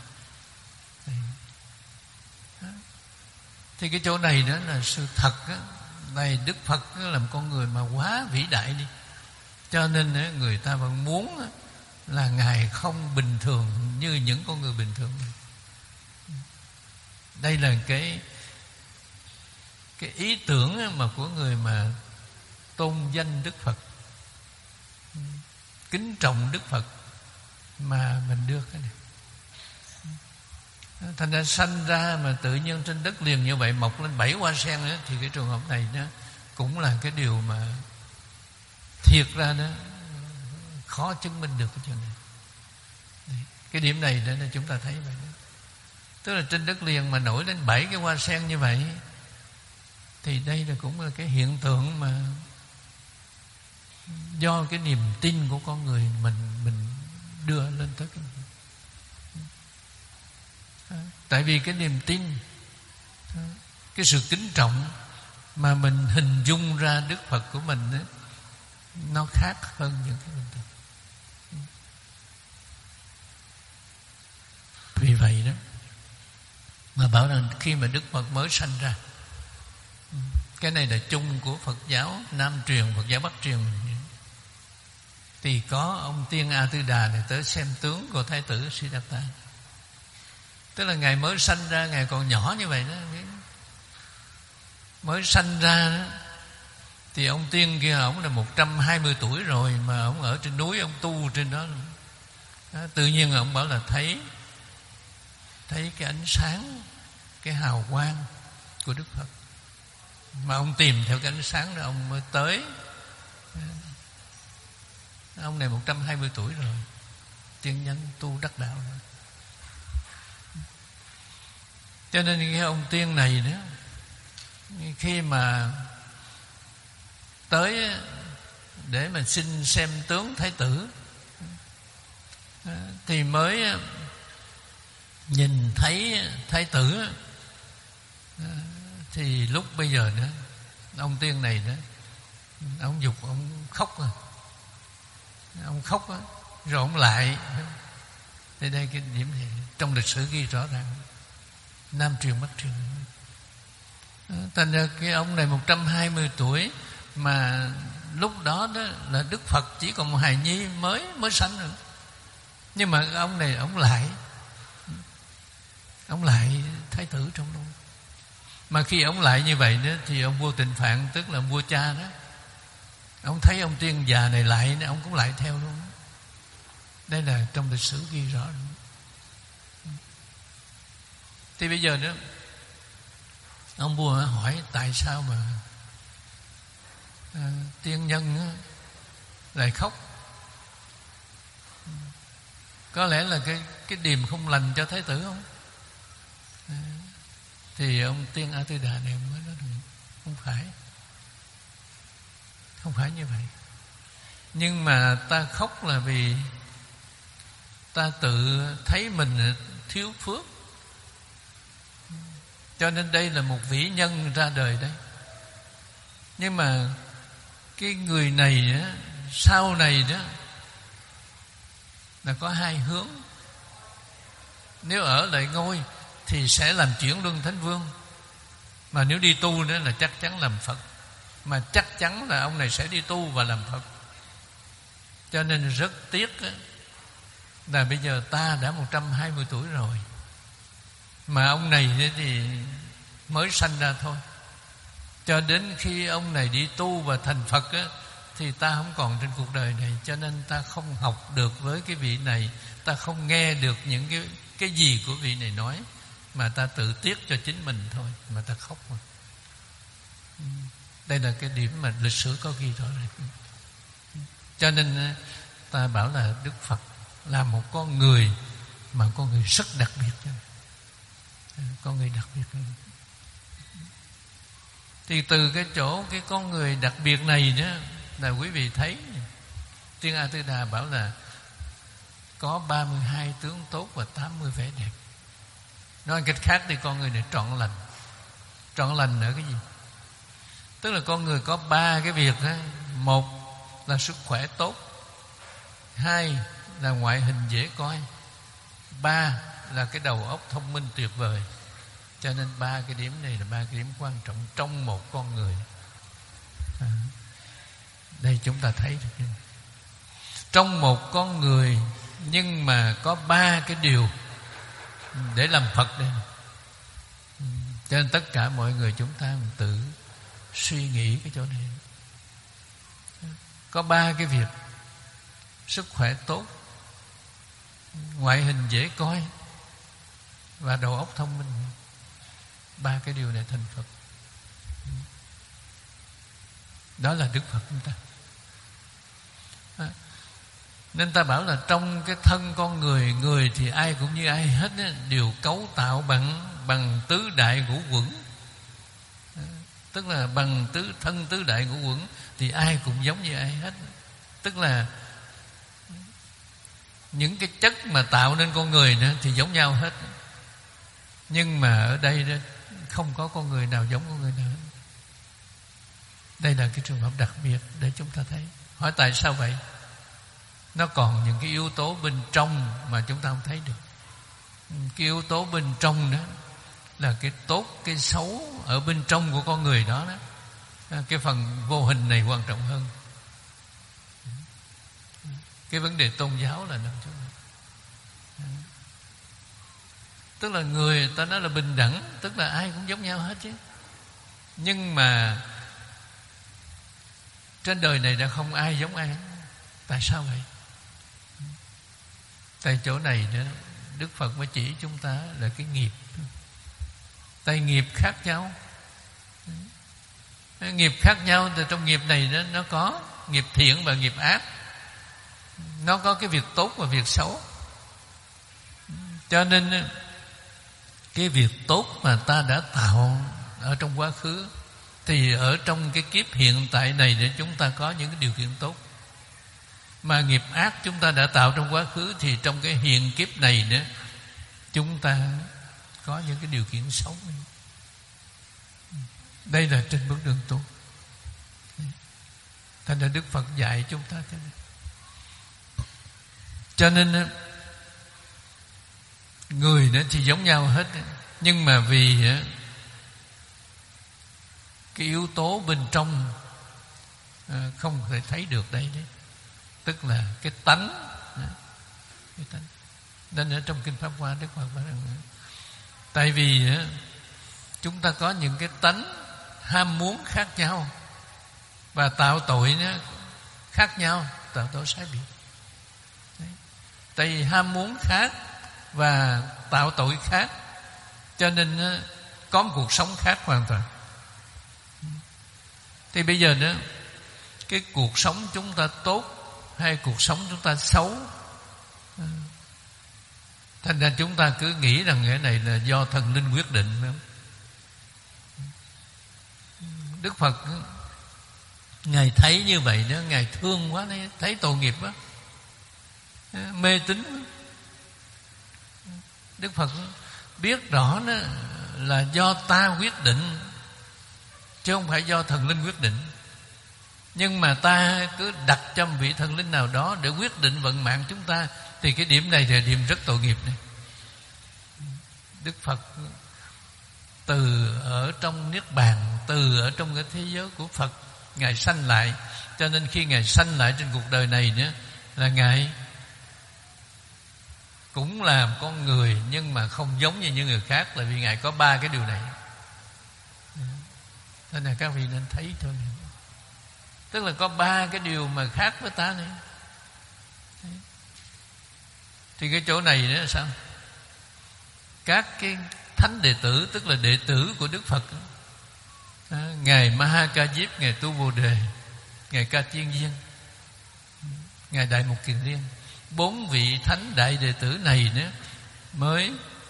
Thì cái chỗ này đó là sự thật đó. Này Đức Phật là một con người mà quá vĩ đại đi, cho nên người ta vẫn muốn là Ngài không bình thường như những con người bình thường. Đây là cái cái ý tưởng mà của người mà tôn danh Đức Phật, kính trọng Đức Phật mà mình đưa cái này. Thành ra sanh ra mà tự nhiên trên đất liền như vậy mọc lên bảy hoa sen nữa, thì cái trường hợp này đó cũng là cái điều mà thiệt ra đó khó chứng minh được cái chuyện này. Cái điểm này đó là chúng ta thấy vậy đó. Tức là trên đất liền mà nổi lên bảy cái hoa sen như vậy, thì đây là cũng là cái hiện tượng mà do cái niềm tin của con người mình mình đưa lên tới cái. Tại vì cái niềm tin, cái sự kính trọng mà mình hình dung ra Đức Phật của mình đó, nó khác hơn những cái bình thường. Vì vậy đó mà bảo rằng khi mà Đức Phật mới sanh ra, cái này là chung của Phật giáo Nam truyền, Phật giáo Bắc truyền, thì có ông Tiên A Tư Đà này tới xem tướng của Thái tử Siddhartha. Tức là Ngài mới sanh ra, Ngài còn nhỏ như vậy đó, mới sanh ra đó, thì ông Tiên kia ông là một trăm hai mươi tuổi rồi, mà ông ở trên núi, ông tu trên đó, đó. Tự nhiên ông bảo là thấy thấy cái ánh sáng, cái hào quang của Đức Phật. Mà ông tìm theo cái ánh sáng đó ông mới tới. Ông này một trăm hai mươi tuổi rồi, tiên nhân tu đắc đạo rồi. Cho nên cái ông tiên này đó, khi mà tới để mà xin xem tướng thái tử thì mới nhìn thấy thái tử. Thì lúc bây giờ nữa, ông tiên này đó, ông dục, ông khóc rồi. Ông khóc đó, rồi ông lại. Thì đây cái điểm này trong lịch sử ghi rõ ràng, Nam truyền Bắc truyền. Thành ra cái ông này một trăm hai mươi tuổi, mà lúc đó đó là Đức Phật chỉ còn một hài nhi mới mới sanh rồi. Nhưng mà ông này ông lại ông lại thái tử trong đó. Mà khi ông lại như vậy đó, thì ông vua Tịnh Phạn, tức là vua cha đó, ông thấy ông tiên già này lại, ông cũng lại theo luôn. Đây là trong lịch sử ghi rõ. Thì bây giờ đó, ông vua hỏi tại sao mà à, tiên nhân lại khóc. Có lẽ là cái cái điềm không lành cho thái tử không? À, thì ông tiên A Tư Đà này mới nói không phải, không phải như vậy. Nhưng mà ta khóc là vì ta tự thấy mình thiếu phước, cho nên đây là một vĩ nhân ra đời đấy. Nhưng mà cái người này đó, sau này đó là có hai hướng. Nếu ở lại ngôi thì sẽ làm chuyển luân thánh vương, mà nếu đi tu nữa là chắc chắn làm Phật. Mà chắc chắn là ông này sẽ đi tu và làm Phật. Cho nên rất tiếc đó, là bây giờ ta đã một trăm hai mươi tuổi rồi, mà ông này thì mới sanh ra thôi. Cho đến khi ông này đi tu và thành Phật á, thì ta không còn trên cuộc đời này. Cho nên ta không học được với cái vị này, ta không nghe được những cái cái gì của vị này nói, mà ta tự tiếc cho chính mình thôi, mà ta khóc mà. Đây là cái điểm mà lịch sử có ghi rõ ràng. Cho nên ta bảo là Đức Phật là một con người, mà con người rất đặc biệt, con người đặc biệt. Thì từ cái chỗ cái con người đặc biệt này đó, là quý vị thấy Tiên A Tư Đà bảo là có ba mươi hai tướng tốt và tám mươi vẻ đẹp. Nói cách khác thì con người này trọn lành. Trọn lành ở cái gì? Tức là con người có ba cái việc đó. Một là sức khỏe tốt, hai là ngoại hình dễ coi, ba là cái đầu óc thông minh tuyệt vời. Cho nên ba cái điểm này là ba cái điểm quan trọng trong một con người. À, đây chúng ta thấy được. Trong một con người, nhưng mà có ba cái điều để làm Phật đây. Cho nên tất cả mọi người chúng ta tự suy nghĩ cái chỗ này. Có ba cái việc: sức khỏe tốt, ngoại hình dễ coi và đầu óc thông minh. Ba cái điều này thành Phật. Đó là Đức Phật chúng ta. À, nên ta bảo là trong cái thân con người, người thì ai cũng như ai hết á, đều cấu tạo bằng bằng tứ đại ngũ quẩn. À, tức là bằng tứ thân tứ đại ngũ quẩn thì ai cũng giống như ai hết. Tức là những cái chất mà tạo nên con người nữa thì giống nhau hết. Nhưng mà ở đây đó, không có con người nào giống con người nào hết. Đây là cái trường hợp đặc biệt để chúng ta thấy. Hỏi tại sao vậy? Nó còn những cái yếu tố bên trong mà chúng ta không thấy được. Cái yếu tố bên trong đó là cái tốt, cái xấu ở bên trong của con người đó, đó. Cái phần vô hình này quan trọng hơn. Cái vấn đề tôn giáo là nằm chỗ này. Tức là người ta nói là bình đẳng, tức là ai cũng giống nhau hết chứ. Nhưng mà trên đời này đã không ai giống ai. Tại sao vậy? Tại chỗ này đó, Đức Phật mới chỉ chúng ta là cái nghiệp. Tại nghiệp khác nhau. Nghiệp khác nhau, thì trong nghiệp này nó, nó có nghiệp thiện và nghiệp ác. Nó có cái việc tốt và việc xấu. Cho nên cái việc tốt mà ta đã tạo ở trong quá khứ, thì ở trong cái kiếp hiện tại này để chúng ta có những cái điều kiện tốt. Mà nghiệp ác chúng ta đã tạo trong quá khứ, thì trong cái hiện kiếp này nữa chúng ta có những cái điều kiện xấu. Đây là trên bước đường tu. Thành ra Đức Phật dạy chúng ta thế này. Cho nên người đó thì giống nhau hết, nhưng mà vì cái yếu tố bên trong không thể thấy được đây đấy, tức là cái tánh. Cái tánh. Nên ở trong Kinh Pháp Hoa, Đức Phật nói rằng tại vì chúng ta có những cái tánh ham muốn khác nhau và tạo tội nó khác nhau, tạo tội sai biệt. Đấy. Tại vì ham muốn khác và tạo tội khác, cho nên có một cuộc sống khác hoàn toàn. Thì bây giờ đó, cái cuộc sống chúng ta tốt hay cuộc sống chúng ta xấu, thành ra chúng ta cứ nghĩ rằng cái này là do thần linh quyết định, phải không? Đức Phật Ngài thấy như vậy đó, Ngài thương quá đấy, thấy tội nghiệp quá, mê tín. Đức Phật biết rõ đó là do ta quyết định, chứ không phải do thần linh quyết định. Nhưng mà ta cứ đặt cho một vị thần linh nào đó để quyết định vận mạng chúng ta, thì cái điểm này là điểm rất tội nghiệp này. Đức Phật từ ở trong Niết Bàn, từ ở trong cái thế giới của Phật, Ngài sanh lại. Cho nên khi Ngài sanh lại trên cuộc đời này nữa, là Ngài cũng là một con người, nhưng mà không giống như những người khác, là vì Ngài có ba cái điều này. Thế nên các vị nên thấy thôi. Tức là có ba cái điều mà khác với ta này. Thì cái chỗ này nữa là sao? Các cái thánh đệ tử, tức là đệ tử của Đức Phật, Ngài Maha Ca Diếp, Ngài Tu Bồ Đề, Ngài Ca Chiên Viên, Ngài Đại Mục Kiền Liên, bốn vị thánh đại đệ tử này nữa mới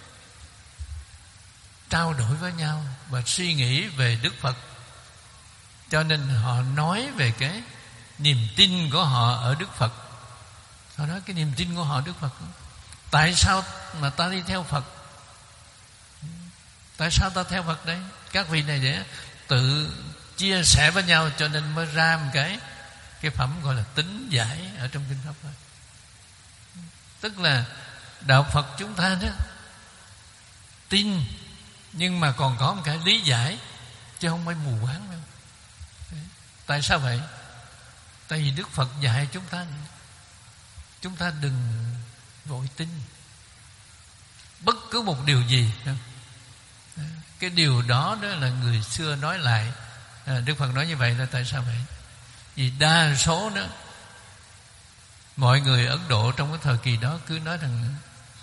trao đổi với nhau và suy nghĩ về Đức Phật. Cho nên họ nói về cái niềm tin của họ ở Đức Phật. Họ nói cái niềm tin của họ ở Đức Phật. Tại sao mà ta đi theo Phật? Tại sao ta theo Phật đấy? Các vị này để tự chia sẻ với nhau, cho nên mới ra một cái cái phẩm gọi là tính giải ở trong Kinh Pháp Hoa. Tức là đạo Phật chúng ta đó tin, nhưng mà còn có một cái lý giải, chứ không phải mù quáng đâu. Tại sao vậy? Tại vì Đức Phật dạy chúng ta, chúng ta đừng vội tin bất cứ một điều gì. Cái điều đó đó là người xưa nói lại. Đức Phật nói như vậy là tại sao vậy? Vì đa số đó, mọi người Ấn Độ trong cái thời kỳ đó cứ nói rằng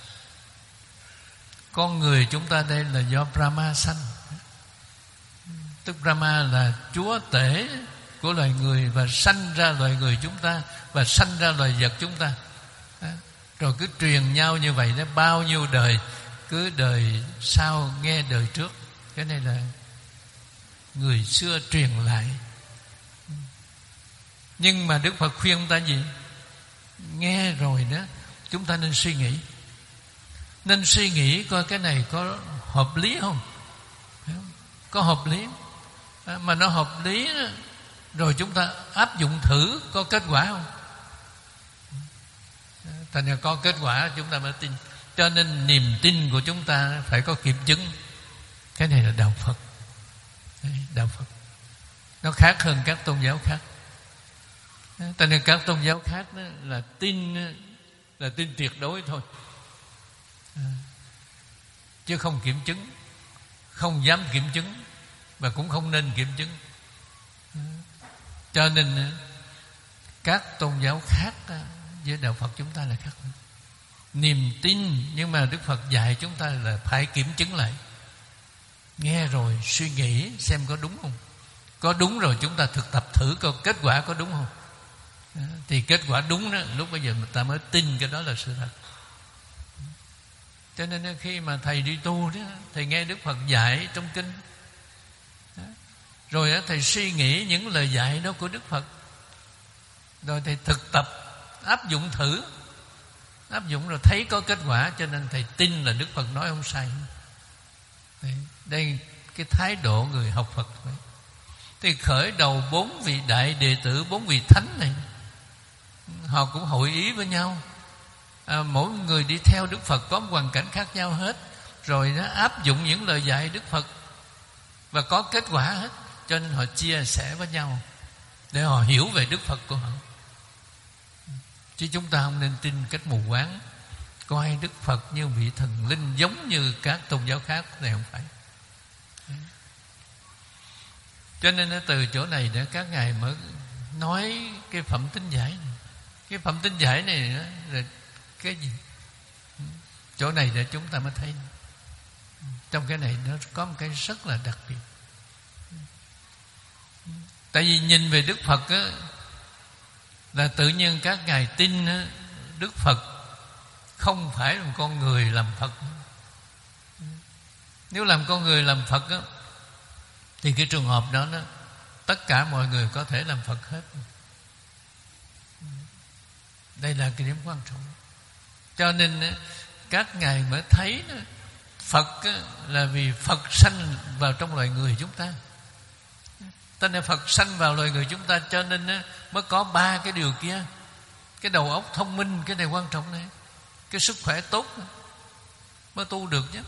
con người chúng ta đây là do Brahma sanh. Tức Brahma là chúa tể của loài người và sanh ra loài người chúng ta và sanh ra loài vật chúng ta. Rồi cứ truyền nhau như vậy đó, bao nhiêu đời, cứ đời sau nghe đời trước. Cái này là người xưa truyền lại. Nhưng mà Đức Phật khuyên ta gì? Nghe rồi đó, chúng ta nên suy nghĩ. Nên suy nghĩ coi cái này có hợp lý không? Có hợp lý mà nó hợp lý đó, rồi chúng ta áp dụng thử có kết quả không? Thành ra có kết quả chúng ta mới tin. Cho nên niềm tin của chúng ta phải có kiểm chứng. Cái này là đạo Phật. Đạo Phật nó khác hơn các tôn giáo khác. Cho nên các tôn giáo khác đó là tin, là tin tuyệt đối thôi, chứ không kiểm chứng, không dám kiểm chứng, và cũng không nên kiểm chứng. Cho nên các tôn giáo khác với đạo Phật chúng ta là khác. Niềm tin, nhưng mà Đức Phật dạy chúng ta là phải kiểm chứng lại. Nghe rồi suy nghĩ xem có đúng không. có đúng rồi chúng ta thực tập thử coi kết quả có đúng không. Thì kết quả đúng đó, lúc bây giờ người ta mới tin cái đó là sự thật. Cho nên khi mà thầy đi tu đó, thầy nghe Đức Phật dạy trong kinh, rồi đó, thầy suy nghĩ những lời dạy đó của Đức Phật, rồi thầy thực tập áp dụng thử, áp dụng rồi thấy có kết quả, cho nên thầy tin là Đức Phật nói không sai. Đây, đây cái thái độ người học Phật vậy. Thì khởi đầu bốn vị đại đệ tử, bốn vị thánh này, họ cũng hội ý với nhau. À, mỗi người đi theo Đức Phật có một hoàn cảnh khác nhau hết, rồi nó áp dụng những lời dạy Đức Phật và có kết quả hết. Cho nên họ chia sẻ với nhau để họ hiểu về Đức Phật của họ. Chứ chúng ta không nên tin cách mù quáng, coi Đức Phật như vị thần linh giống như các tôn giáo khác. Này không phải. Cho nên từ chỗ này để các ngài mới nói cái phẩm tính giải này. Cái phẩm tính giải này là cái gì? Chỗ này để chúng ta mới thấy. Trong cái này nó có một cái rất là đặc biệt. Tại vì nhìn về Đức Phật á, là tự nhiên các ngài tin á, Đức Phật không phải là một con người làm Phật. Nếu làm con người làm Phật á, thì cái trường hợp đó, đó tất cả mọi người có thể làm Phật hết. Đây là cái điểm quan trọng. Cho nên á, các ngài mới thấy đó, Phật á, là vì Phật sanh vào trong loài người chúng ta. Tên là Phật sanh vào loài người chúng ta, cho nên á, mới có ba cái điều kia. Cái đầu óc thông minh, cái này quan trọng này. Cái sức khỏe tốt mới tu được chứ.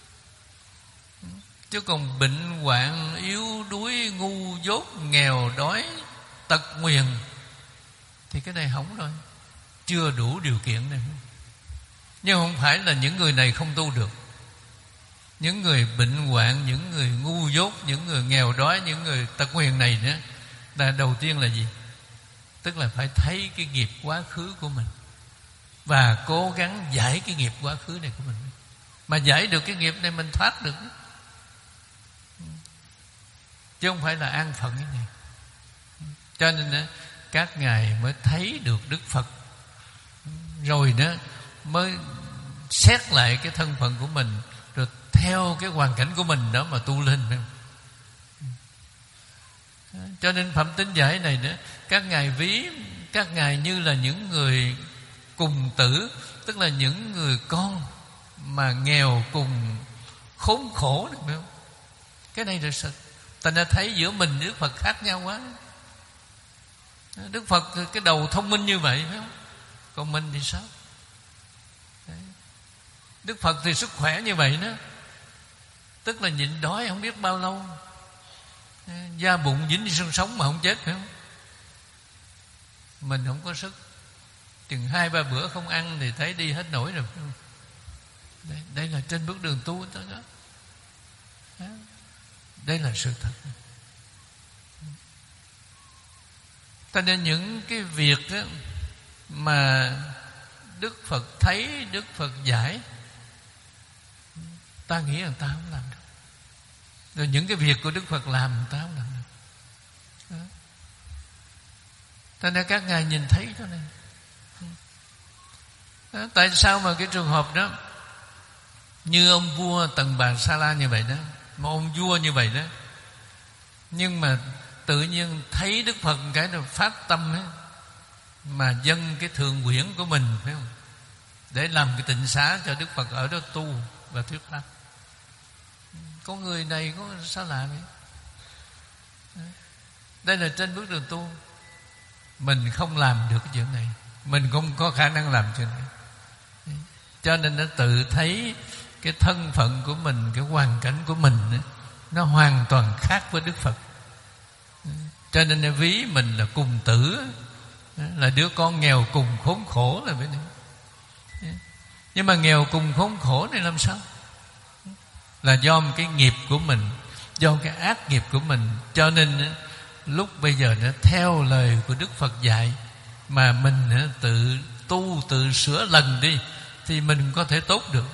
Chứ còn bệnh hoạn, yếu đuối, ngu dốt, nghèo, đói, tật nguyền thì cái này hỏng rồi. Chưa đủ điều kiện này. Nhưng không phải là những người này không tu được. Những người bệnh hoạn, những người ngu dốt, những người nghèo đói, những người tật nguyền này nữa, là đầu tiên là gì? Tức là phải thấy cái nghiệp quá khứ của mình và cố gắng giải cái nghiệp quá khứ này của mình. Mà giải được cái nghiệp này mình thoát được, chứ không phải là an phận cái này. Cho nên các ngài mới thấy được Đức Phật, rồi đó mới xét lại cái thân phận của mình, rồi theo cái hoàn cảnh của mình đó mà tu lên. Cho nên phẩm tính giải này nữa, các ngài ví các ngài như là những người cùng tử, tức là những người con mà nghèo cùng khốn khổ, được không? Cái này là sự. Ta đã thấy giữa mình Đức Phật khác nhau quá. Đức Phật cái đầu thông minh như vậy, phải không? Còn mình thì sao? Đấy. Đức Phật thì sức khỏe như vậy đó, tức là nhịn đói không biết bao lâu, da bụng dính đi xương sống mà không chết, phải không? Mình không có sức, chừng hai ba bữa không ăn thì thấy đi hết nổi rồi, phải không? Đây, đây là trên bước đường tu đó, đó. đó. Đây là sự thật. Cho nên những cái việc đó mà Đức Phật thấy, Đức Phật giải, ta nghĩ rằng ta không làm được. Rồi những cái việc của Đức Phật làm ta không làm được. Đó. Cho nên các ngài nhìn thấy chỗ này. Đó. Tại sao mà cái trường hợp đó, như ông vua Tần Bà Sa La như vậy đó, mà ông vua như vậy đó, nhưng mà tự nhiên thấy Đức Phật cái rồi phát tâm ấy, mà dâng cái thượng quyển của mình, phải không, để làm cái tịnh xá cho Đức Phật ở đó tu và thuyết pháp. Con người này có sao lạ vậy? Đây là trên bước đường tu. Mình không làm được cái chuyện này, mình không có khả năng làm chuyện này, cho nên nó tự thấy cái thân phận của mình, cái hoàn cảnh của mình ấy, nó hoàn toàn khác với Đức Phật. Cho nên nó ví mình là cùng tử, là đứa con nghèo cùng khốn khổ là vậy này. Nhưng mà nghèo cùng khốn khổ này làm sao? Là do một cái nghiệp của mình, do cái ác nghiệp của mình. Cho nên lúc bây giờ nó theo lời của Đức Phật dạy, mà mình tự tu, tự sửa lần đi, thì mình có thể tốt được.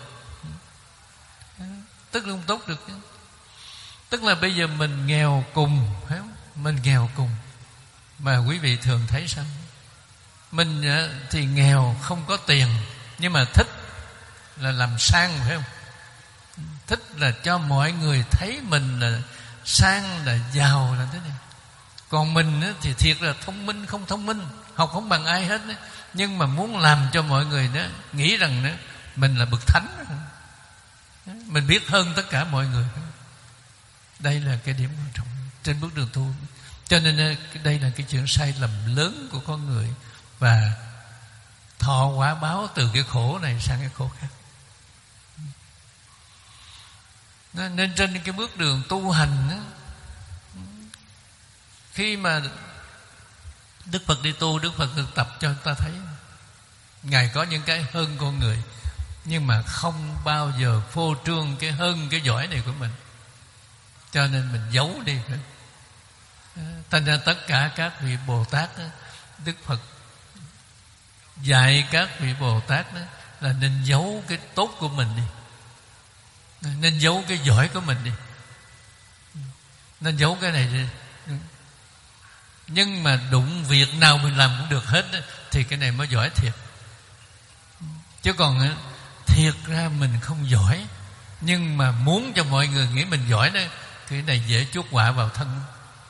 Tức là không tốt được. Tức là bây giờ mình nghèo cùng, phải không? mình nghèo cùng. Mà quý vị thường thấy sao? Mình thì nghèo không có tiền, nhưng mà thích là làm sang, phải không? Thích là cho mọi người thấy mình là sang, là giàu, là thế này. Còn mình thì thiệt là thông minh không thông minh, học không bằng ai hết, nhưng mà muốn làm cho mọi người đó nghĩ rằng đó, mình là bậc thánh, mình biết hơn tất cả mọi người. Đây là cái điểm quan trọng trên bước đường tu. Cho nên đây là cái chuyện sai lầm lớn của con người, và thọ quả báo từ cái khổ này sang cái khổ khác. Nên trên cái bước đường tu hành đó, khi mà Đức Phật đi tu, Đức Phật thực tập cho chúng ta thấy Ngài có những cái hơn con người, nhưng mà không bao giờ phô trương cái hơn, cái giỏi này của mình. Cho nên mình giấu đi. Thành ra tất cả các vị Bồ Tát đó, Đức Phật dạy các vị Bồ Tát đó là nên giấu cái tốt của mình đi, nên giấu cái giỏi của mình đi, nên giấu cái này đi. Nhưng mà đụng việc nào mình làm cũng được hết đó, thì cái này mới giỏi thiệt. Chứ còn thiệt ra mình không giỏi, nhưng mà muốn cho mọi người nghĩ mình giỏi đó, cái này dễ chuốc họa vào thân.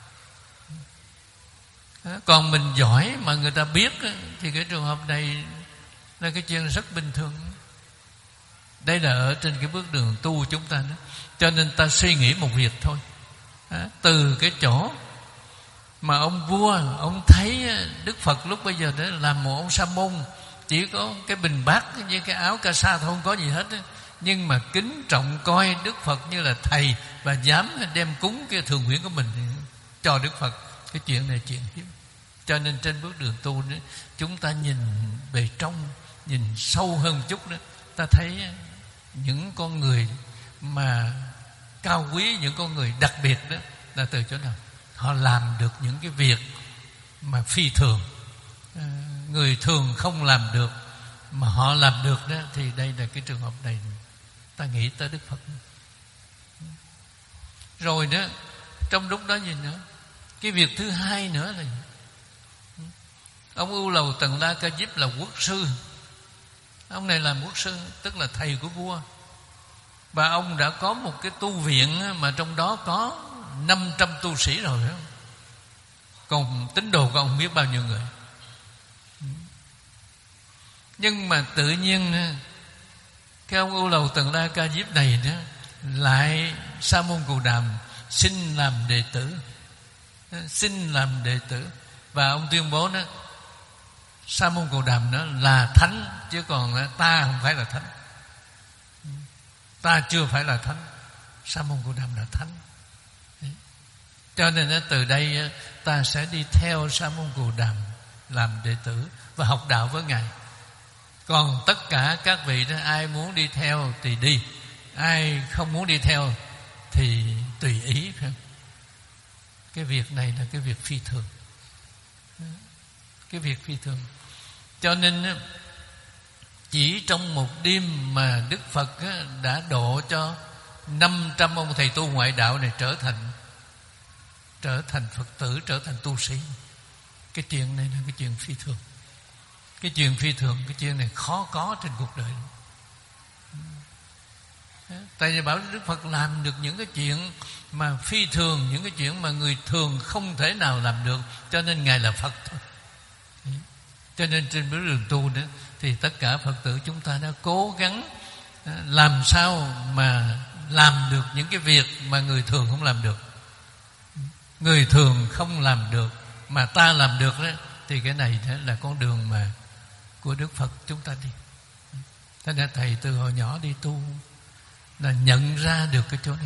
Còn mình giỏi mà người ta biết thì cái trường hợp này là cái chuyện rất bình thường. Đây là ở trên cái bước đường tu chúng ta đó. Cho nên ta suy nghĩ một việc thôi. Từ cái chỗ mà ông vua, ông thấy Đức Phật lúc bây giờ đó làm một ông sa môn, chỉ có cái bình bát với cái áo ca sa thôi, không có gì hết. Nhưng mà kính trọng coi Đức Phật như là thầy, và dám đem cúng cái thường nguyện của mình cho Đức Phật. Cái chuyện này chuyện hiếm. Cho nên trên bước đường tu đó, chúng ta nhìn bề trong, nhìn sâu hơn một chút đó, ta thấy những con người mà cao quý, những con người đặc biệt đó là từ chỗ nào? Họ làm được những cái việc mà phi thường, người thường không làm được, mà họ làm được đó. Thì đây là cái trường hợp này, ta nghĩ tới Đức Phật. Rồi đó, trong lúc đó gì nữa? Cái việc thứ hai nữa là ông Ưu Lầu Tần La Ca Diếp là quốc sư. Ông này làm quốc sư, tức là thầy của vua. Và ông đã có một cái tu viện mà trong đó có năm trăm tu sĩ rồi, phải không? Còn tín đồ của ông biết bao nhiêu người. Nhưng mà tự nhiên cái ông Ưu Lầu Tần La Ca Diếp này đó, lại Sa Môn Cù Đàm xin làm đệ tử, xin làm đệ tử. Và ông tuyên bố đó, Sa Môn Cù Đàm đó là thánh, chứ còn ta không phải là thánh. Ta chưa phải là thánh, Sa Môn Cù Đàm là thánh. Cho nên từ đây ta sẽ đi theo Sa Môn Cù Đàm làm đệ tử và học đạo với Ngài. Còn tất cả các vị đó, ai muốn đi theo thì đi, ai không muốn đi theo thì tùy ý, phải không? Cái việc này là cái việc phi thường, cái việc phi thường. Cho nên chỉ trong một đêm mà Đức Phật đã độ cho năm trăm ông thầy tu ngoại đạo này trở thành trở thành Phật tử, trở thành tu sĩ. Cái chuyện này là cái chuyện phi thường. Cái chuyện phi thường, cái chuyện này khó có trên cuộc đời. Tại vì bảo Đức Phật làm được những cái chuyện mà phi thường, những cái chuyện mà người thường không thể nào làm được, cho nên Ngài là Phật thôi. Cho nên trên bước đường tu đó, thì tất cả Phật tử chúng ta đã cố gắng làm sao mà làm được những cái việc mà người thường không làm được. Người thường không làm được mà ta làm được đó, thì cái này đó là con đường mà của Đức Phật chúng ta đi. Thế nên thầy từ hồi nhỏ đi tu là nhận ra được cái chỗ này.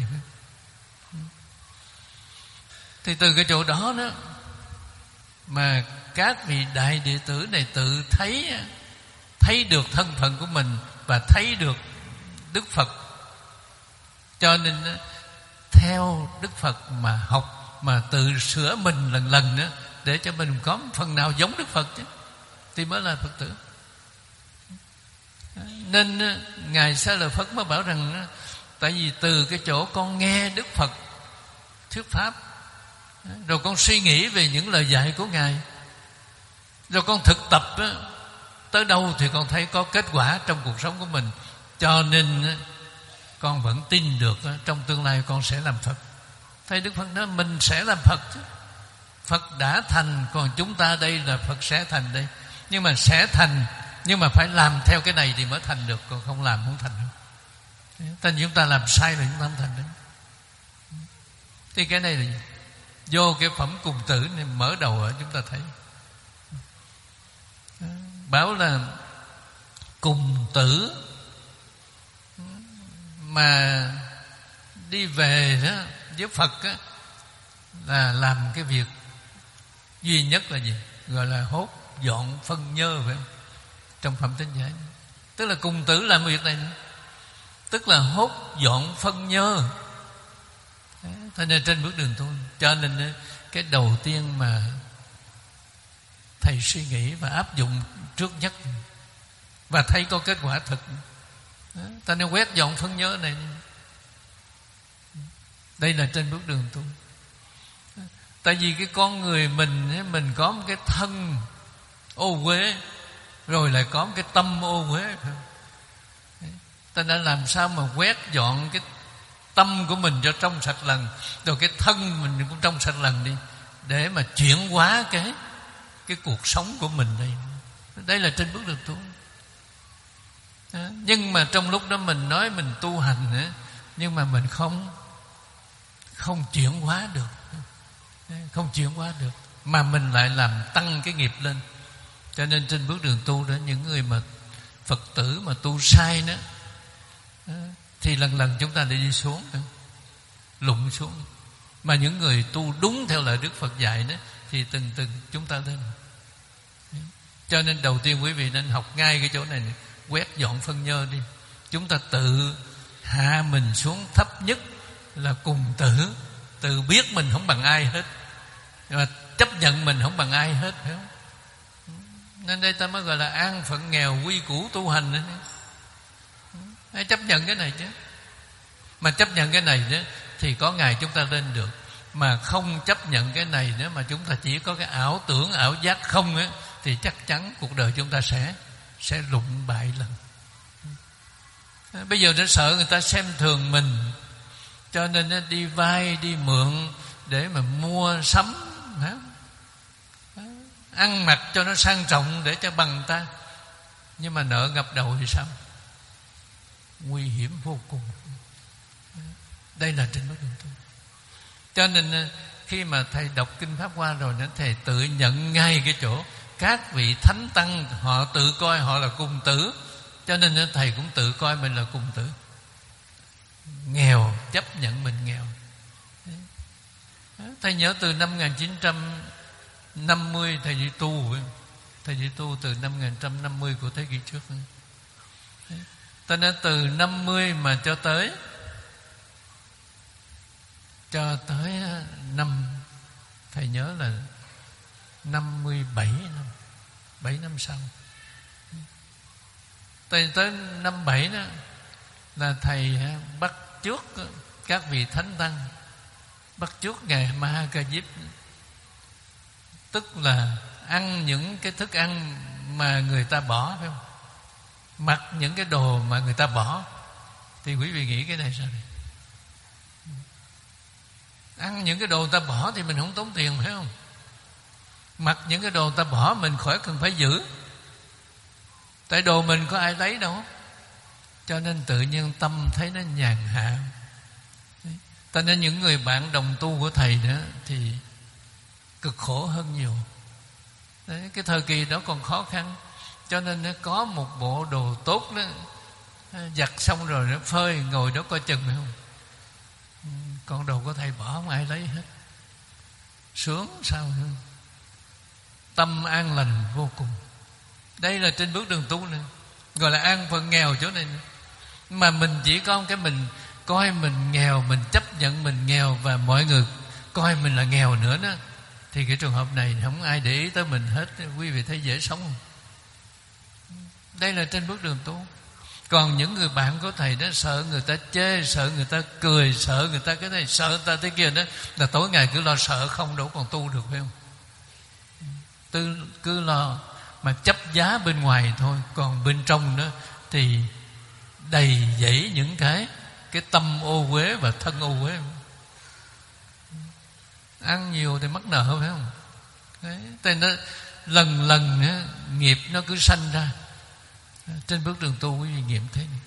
Thì từ cái chỗ đó đó mà các vị đại đệ tử này tự thấy thấy được thân phận của mình và thấy được Đức Phật, cho nên theo Đức Phật mà học, mà tự sửa mình lần lần nữa để cho mình có phần nào giống Đức Phật chứ, thì mới là Phật tử. Nên Ngài Sa Lợi Phất mới bảo rằng, tại vì từ cái chỗ con nghe Đức Phật thuyết pháp rồi con suy nghĩ về những lời dạy của Ngài, rồi con thực tập á, tới đâu thì con thấy có kết quả trong cuộc sống của mình. Cho nên con vẫn tin được trong tương lai con sẽ làm Phật. Thầy Đức Phật nói mình sẽ làm Phật chứ. Phật đã thành, còn chúng ta đây là Phật sẽ thành đây. Nhưng mà sẽ thành, nhưng mà phải làm theo cái này thì mới thành được, còn không làm không thành được. Nên chúng ta làm sai là chúng ta không thành được. Thì cái này là gì? Vô cái phẩm cùng tử này mở đầu ở chúng ta thấy bảo là cùng tử mà đi về đó với Phật á, là làm cái việc duy nhất là gì? Gọi là hốt dọn phân nhơ, phải không? Trong phẩm Tinh Giải, tức là cùng tử làm việc này, tức là hốt dọn phân nhơ. Thế nên trên bước đường tu, cho nên cái đầu tiên mà thầy suy nghĩ và áp dụng trước nhất và thấy có kết quả thực, ta nên quét dọn phân nhớ này. Đây là trên bước đường tu. Tại vì cái con người mình, mình có một cái thân ô uế, rồi lại có một cái tâm ô uế. Ta đã làm sao mà quét dọn cái tâm của mình cho trong sạch lần, rồi cái thân mình cũng trong sạch lần đi, để mà chuyển hóa cái cái cuộc sống của mình đây. Đây là trên bước đường tu. Nhưng mà trong lúc đó mình nói mình tu hành, nhưng mà mình không không chuyển hóa được, không chuyển hóa được, mà mình lại làm tăng cái nghiệp lên. Cho nên trên bước đường tu đó, những người mà Phật tử mà tu sai đó, thì lần lần chúng ta lại đi xuống, lụng xuống. Mà những người tu đúng theo lời Đức Phật dạy đó, thì từng từng chúng ta lên. Cho nên đầu tiên quý vị nên học ngay cái chỗ này, này quét dọn phân nhơ đi. Chúng ta tự hạ mình xuống thấp nhất là cùng tử, tự biết mình không bằng ai hết, mà chấp nhận mình không bằng ai hết, phải không? Nên đây ta mới gọi là an phận nghèo quy củ tu hành nữa. Hãy chấp nhận cái này chứ. Mà chấp nhận cái này đó, thì có ngày chúng ta lên được. Mà không chấp nhận cái này nữa, mà chúng ta chỉ có cái ảo tưởng, ảo giác không á, thì chắc chắn cuộc đời chúng ta sẽ sẽ lụng bại lần. Bây giờ đã sợ người ta xem thường mình, cho nên nó đi vay đi mượn để mà mua sắm, ăn mặc cho nó sang trọng để cho bằng ta. Nhưng mà nợ ngập đầu thì sao? Nguy hiểm vô cùng. Đây là trên bước đường tu. Cho nên khi mà thầy đọc Kinh Pháp Hoa rồi, thầy tự nhận ngay cái chỗ các vị thánh tăng họ tự coi họ là cùng tử, cho nên thầy cũng tự coi mình là cùng tử. Nghèo, chấp nhận mình nghèo. Thầy nhớ từ năm một nghìn chín trăm năm mươi thầy đi tu, thầy đi tu từ năm một nghìn chín trăm năm mươi của thế kỷ trước. Ta nói từ năm mươi mà cho tới cho tới năm, thầy nhớ là năm mươi bảy năm, bảy năm sau. Tới tới năm bảy đó là thầy bắt chước các vị thánh tăng, bắt chước ngài Ma Ca Diếp, tức là ăn những cái thức ăn mà người ta bỏ, phải không? Mặc những cái đồ mà người ta bỏ. Thì quý vị nghĩ cái này sao đây? Ăn những cái đồ người ta bỏ thì mình không tốn tiền, phải không? Mặc những cái đồ người ta bỏ mình khỏi cần phải giữ, tại đồ mình có ai lấy đâu. Cho nên tự nhiên tâm thấy nó nhàn hạ. Cho nên những người bạn đồng tu của thầy đó thì cực khổ hơn nhiều. Đấy, cái thời kỳ đó còn khó khăn, cho nên nó có một bộ đồ tốt đó, giặt xong rồi nó phơi, ngồi đó coi chừng, phải không? Còn đồ của thầy bỏ không ai lấy hết. Sướng sao hơn? Tâm an lành vô cùng. Đây là trên bước đường tu này, gọi là an phận nghèo chỗ này. Mà mình chỉ có cái mình coi mình nghèo, mình chấp nhận mình nghèo, và mọi người coi mình là nghèo nữa đó, thì cái trường hợp này không ai để ý tới mình hết. Quý vị thấy dễ sống không? Đây là trên bước đường tu. Còn những người bạn của thầy đó sợ người ta chê, sợ người ta cười, sợ người ta cái này, sợ người ta thế kia đó, là tối ngày cứ lo sợ không đâu còn tu được, phải không? Cứ, cứ lo mà chấp giá bên ngoài thôi, còn bên trong đó thì đầy dẫy những cái cái tâm ô uế và thân ô uế. Ăn nhiều thì mắc nợ, phải không? Đấy, tại nó lần lần á, nghiệp nó cứ sanh ra. Trên bước đường tu quý vị nghiệm thế này.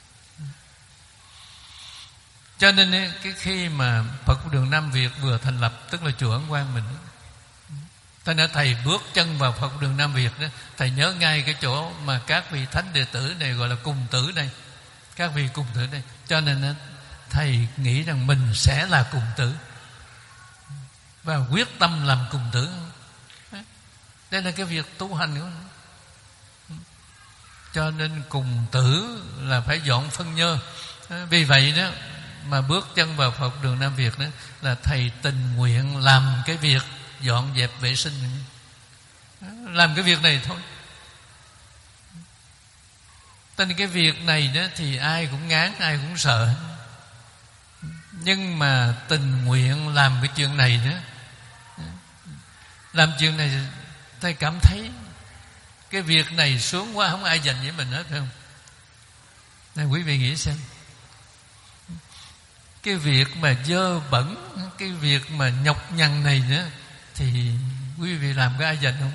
Cho nên cái khi mà Phật Đường Nam Việt vừa thành lập, tức là chùa Ấn Quang mình, ta nói thầy bước chân vào Phật Đường Nam Việt đó, thầy nhớ ngay cái chỗ mà các vị thánh đệ tử này gọi là cùng tử đây, các vị cùng tử đây. Cho nên thầy nghĩ rằng mình sẽ là cùng tử và quyết tâm làm cùng tử. Đây là cái việc tu hành của nó. Cho nên cùng tử là phải dọn phân nhơ. Vì vậy đó mà bước chân vào Phật Đường Nam Việt đó, là thầy tình nguyện làm cái việc dọn dẹp vệ sinh, làm cái việc này thôi. Tên cái việc này đó thì ai cũng ngán, ai cũng sợ. Nhưng mà tình nguyện làm cái chuyện này đó, làm chuyện này thầy cảm thấy cái việc này sướng quá, không ai dành với mình hết, phải không? Này quý vị nghĩ xem, cái việc mà dơ bẩn, cái việc mà nhọc nhằn này nữa thì quý vị làm có ai dành không?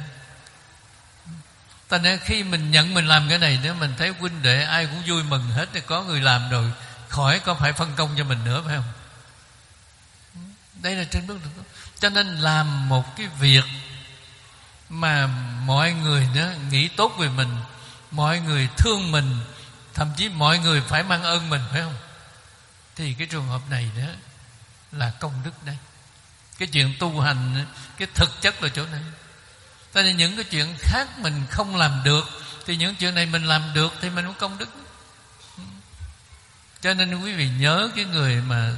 Ta nói khi mình nhận mình làm cái này nữa, mình thấy huynh đệ ai cũng vui mừng hết, thì có người làm rồi, khỏi có phải phân công cho mình nữa, phải không? Đây là trên bước đường. Cho nên làm một cái việc mà mọi người đó nghĩ tốt về mình, mọi người thương mình, thậm chí mọi người phải mang ơn mình, phải không? Thì cái trường hợp này đó là công đức đây. Cái chuyện tu hành, cái thực chất là chỗ này. Tại vì những cái chuyện khác mình không làm được, thì những chuyện này mình làm được thì mình có công đức. Cho nên quý vị nhớ cái người mà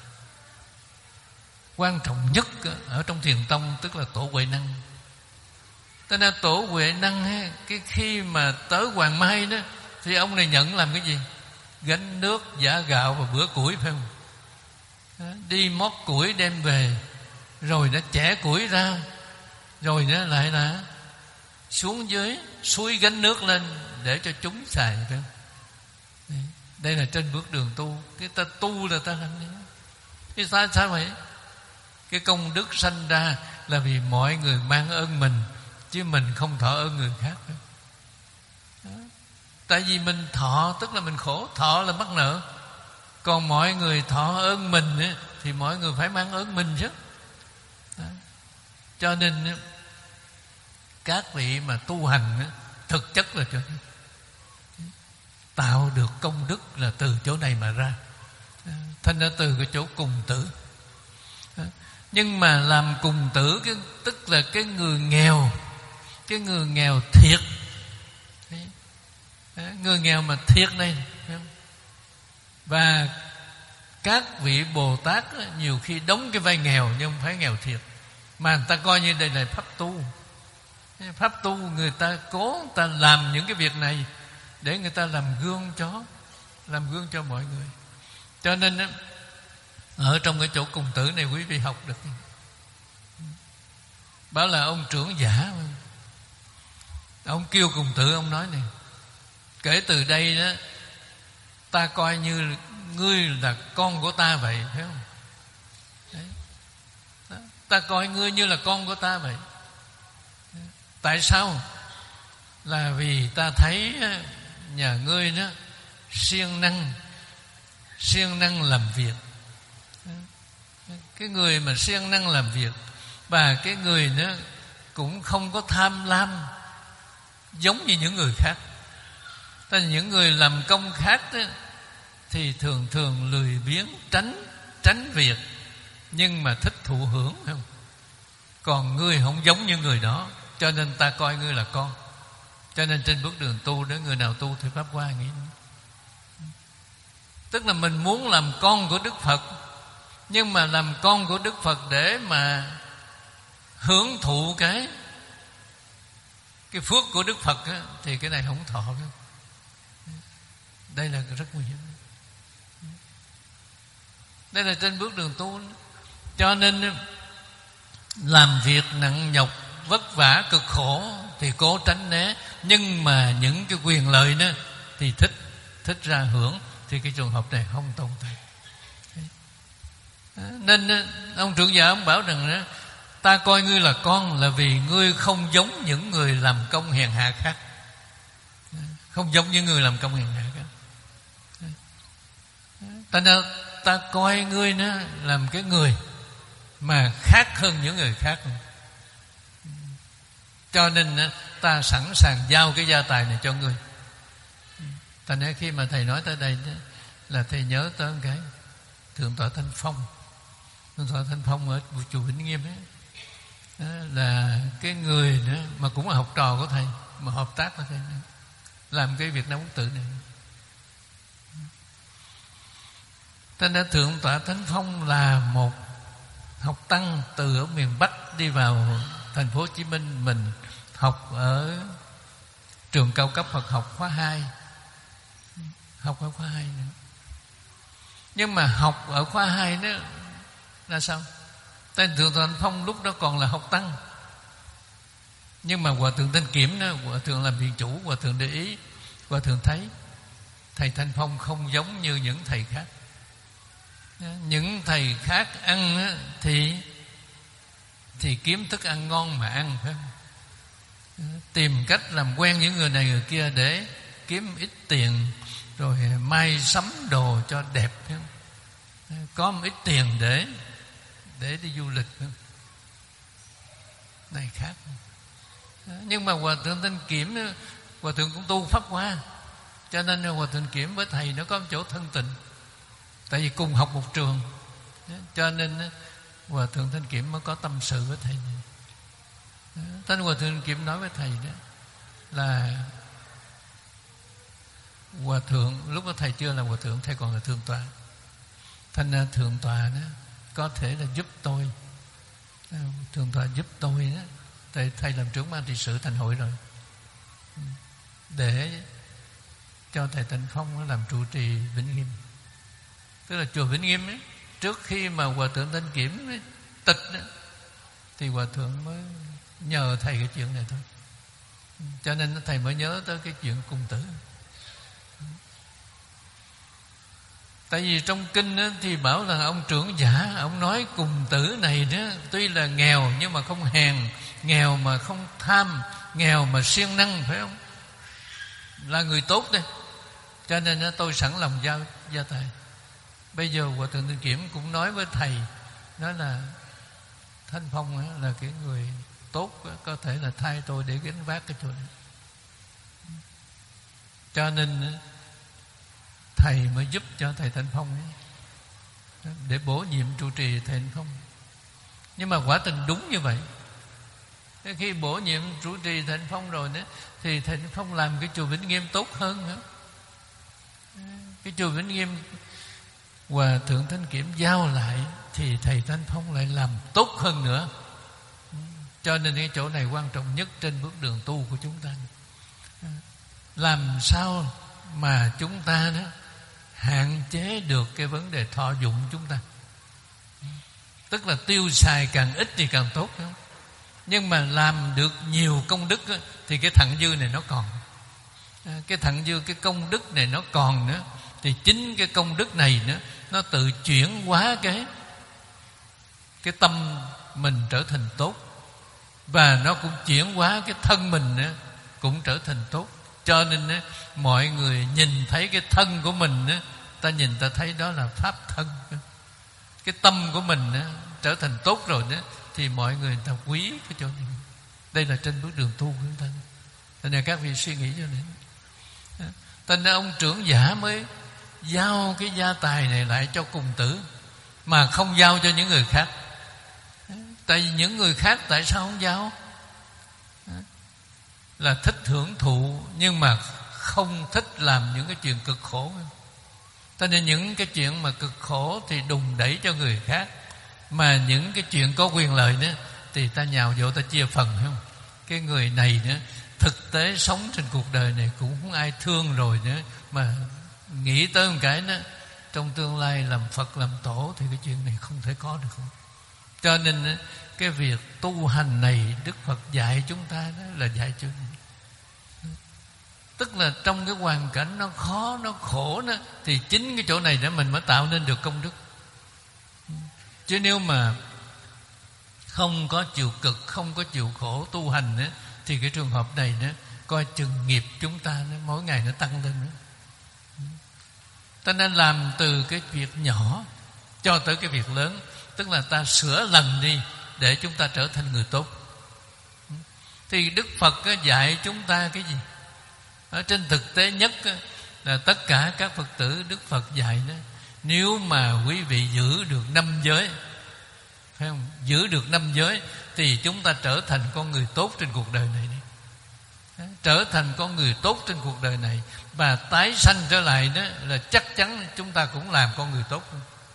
quan trọng nhất ở trong Thiền Tông, tức là Tổ Huệ Năng. Thế nên Tổ Huệ Năng cái khi mà tới Hoàng Mai đó, thì ông này nhận làm cái gì? Gánh nước, giã gạo và bữa củi, phải không? Đó, đi mót củi đem về, rồi nó chẻ củi ra, rồi nó lại là xuống dưới suối gánh nước lên để cho chúng xài, phải không? Đây, đây là trên bước đường tu. Cái ta tu là ta làm gì? Cái sao sao vậy? Cái công đức sanh ra là vì mọi người mang ơn mình, chứ mình không thọ ơn người khác. Đó. Tại vì mình thọ tức là mình khổ, thọ là mắc nợ. Còn mọi người thọ ơn mình ấy, thì mọi người phải mang ơn mình chứ. Đó. Cho nên các vị mà tu hành ấy, thực chất là chỗ này. Tạo được công đức là từ chỗ này mà ra. Thành ra từ cái chỗ cùng tử. Nhưng mà làm cùng tử cái, tức là cái người nghèo, cái người nghèo thiệt, người nghèo mà thiệt này, và các vị Bồ Tát nhiều khi đóng cái vai nghèo nhưng không phải nghèo thiệt, mà người ta coi như đây là pháp tu. Pháp tu người ta cố người ta làm những cái việc này để người ta làm gương cho, làm gương cho mọi người. Cho nên ở trong cái chỗ cùng tử này quý vị học được. Bảo là ông trưởng giả, ông kêu cùng tử, ông nói này: kể từ đây đó, ta coi như ngươi là con của ta vậy, phải không? Đấy. Đó. Ta coi ngươi như là con của ta vậy. Tại sao? Là vì ta thấy nhà ngươi đó siêng năng, siêng năng làm việc. Cái người mà siêng năng làm việc, và cái người đó cũng không có tham lam giống như những người khác. Tại vì những người làm công khác đó, thì thường thường lười biếng, tránh tránh việc, nhưng mà thích thụ hưởng, không? Còn ngươi không giống như người đó, cho nên ta coi ngươi là con. Cho nên trên bước đường tu đó, người nào tu thì Pháp Hoa nghĩ, tức là mình muốn làm con của Đức Phật, nhưng mà làm con của Đức Phật để mà hưởng thụ cái cái phước của Đức Phật á, thì cái này không thọ đâu. Đây là rất nguy hiểm. Đây là trên bước đường tu. Cho nên làm việc nặng nhọc, vất vả, cực khổ thì cố tránh né. Nhưng mà những cái quyền lợi đó thì thích thích ra hưởng, thì cái trường hợp này không tồn tại. Nên ông trưởng giả ông bảo rằng ta coi ngươi là con là vì ngươi không giống những người làm công hèn hạ khác. Không giống những người làm công hèn hạ khác. Ta, ta coi ngươi nó làm cái người mà khác hơn những người khác. Cho nên ta sẵn sàng giao cái gia tài này cho ngươi. Thành ra khi mà thầy nói tới đây là thầy nhớ tới cái Thượng tọa Thanh Phong. Thượng tọa Thanh Phong ở chùa Vĩnh Nghiêm ấy, là cái người nữa mà cũng là học trò của thầy, mà hợp tác với thầy nữa, làm cái Việt Nam Quốc Tự này. Thế nên Thượng tọa Thanh Phong là một học tăng từ ở miền Bắc đi vào thành phố Hồ Chí Minh. Mình học ở trường cao cấp Phật học khóa hai, học ở khóa hai nữa. Nhưng mà học ở khóa hai đó là sao? Tên Thượng tọa Thanh Phong lúc đó còn là học tăng. Nhưng mà Hòa thượng Thanh Kiểm đó, Hòa thượng làm viện chủ, Hòa thượng để ý, Hòa thượng thấy thầy Thanh Phong không giống như những thầy khác. Những thầy khác ăn thì thì kiếm thức ăn ngon mà ăn, phải không? Tìm cách làm quen những người này người kia để kiếm ít tiền, rồi may sắm đồ cho đẹp, phải không? Có một ít tiền để để đi du lịch, phải không? Này khác. Nhưng mà Hòa thượng Thanh Kiểm, Hòa thượng cũng tu pháp hoa, cho nên Hòa thượng Kiểm với thầy nó có một chỗ thân tình. Tại vì cùng học một trường, cho nên Hòa thượng Thanh Kiểm mới có tâm sự với thầy này. Thanh Hòa thượng Kiểm nói với thầy đó là Hòa thượng, lúc đó thầy chưa là Hòa thượng, thầy còn là thượng tọa. Thành thượng tọa đó có thể là giúp tôi, thượng tọa giúp tôi đó. Thầy, thầy làm trưởng ban trị sự thành hội rồi, để cho thầy Thanh Phong làm trụ trì Vĩnh Nghiêm. Tức là chùa Vĩnh Nghiêm ấy, trước khi mà Hòa thượng Thanh Kiểm ấy, tịch ấy, thì Hòa thượng mới nhờ thầy cái chuyện này thôi. Cho nên thầy mới nhớ tới cái chuyện cung tử. Tại vì trong kinh ấy, thì bảo là ông trưởng giả, ông nói cùng tử này đó, tuy là nghèo nhưng mà không hèn, nghèo mà không tham, nghèo mà siêng năng, phải không? Là người tốt đây. Cho nên đó, tôi sẵn lòng giao gia tài. Bây giờ Hòa thượng Thanh Kiểm cũng nói với thầy, nói là Thanh Phong là cái người tốt, có thể là thay tôi để gánh vác cái chỗ này. Cho nên thầy mới giúp cho thầy Thanh Phong ấy, để bổ nhiệm trụ trì thầy Thanh Phong. Nhưng mà quả tình đúng như vậy. Khi bổ nhiệm trụ trì thầy Thanh Phong rồi đó, thì thầy Thanh Phong làm cái chùa Vĩnh Nghiêm tốt hơn nữa. Cái chùa Vĩnh Nghiêm Hòa thượng Thanh Kiểm giao lại thì thầy Thanh Phong lại làm tốt hơn nữa. Cho nên cái chỗ này quan trọng nhất trên bước đường tu của chúng ta. Làm sao mà chúng ta đó hạn chế được cái vấn đề thọ dụng chúng ta. Tức là tiêu xài càng ít thì càng tốt, không? Nhưng mà làm được nhiều công đức đó, thì cái thặng dư này nó còn. Cái thặng dư, cái công đức này nó còn nữa. Thì chính cái công đức này nữa, nó tự chuyển hóa cái cái tâm mình trở thành tốt, và nó cũng chuyển hóa cái thân mình nữa, cũng trở thành tốt. Cho nên á, mọi người nhìn thấy cái thân của mình á, ta nhìn ta thấy đó là pháp thân. Cái tâm của mình á, trở thành tốt rồi đó, thì mọi người ta quý cái chỗ này. Đây là trên bước đường tu của chúng ta. Cho nên các vị suy nghĩ cho nên. Cho nên ông trưởng giả mới giao cái gia tài này lại cho cùng tử, mà không giao cho những người khác. Tại vì những người khác tại sao không giao? Là thích hưởng thụ, nhưng mà không thích làm những cái chuyện cực khổ. Cho nên những cái chuyện mà cực khổ thì đùng đẩy cho người khác, mà những cái chuyện có quyền lợi nữa thì ta nhào vô ta chia phần, không? Cái người này nữa thực tế sống trên cuộc đời này cũng không ai thương rồi nữa, mà nghĩ tới một cái đó, trong tương lai làm Phật làm Tổ thì cái chuyện này không thể có được không? Cho nên cái việc tu hành này Đức Phật dạy chúng ta đó là dạy cho, tức là trong cái hoàn cảnh nó khó, nó khổ đó, thì chính cái chỗ này để mình mới tạo nên được công đức. Chứ nếu mà không có chịu cực, không có chịu khổ tu hành đó, thì cái trường hợp này đó, coi chừng nghiệp chúng ta nó mỗi ngày nó tăng lên nữa. Ta nên làm từ cái việc nhỏ cho tới cái việc lớn, tức là ta sửa lần đi để chúng ta trở thành người tốt. Thì Đức Phật dạy chúng ta cái gì? Ở trên thực tế nhất là tất cả các Phật tử Đức Phật dạy đó, nếu mà quý vị giữ được năm giới, phải không? Giữ được năm giới thì chúng ta trở thành con người tốt trên cuộc đời này đi. Trở thành con người tốt trên cuộc đời này, và tái sanh trở lại đó là chắc chắn chúng ta cũng làm con người tốt.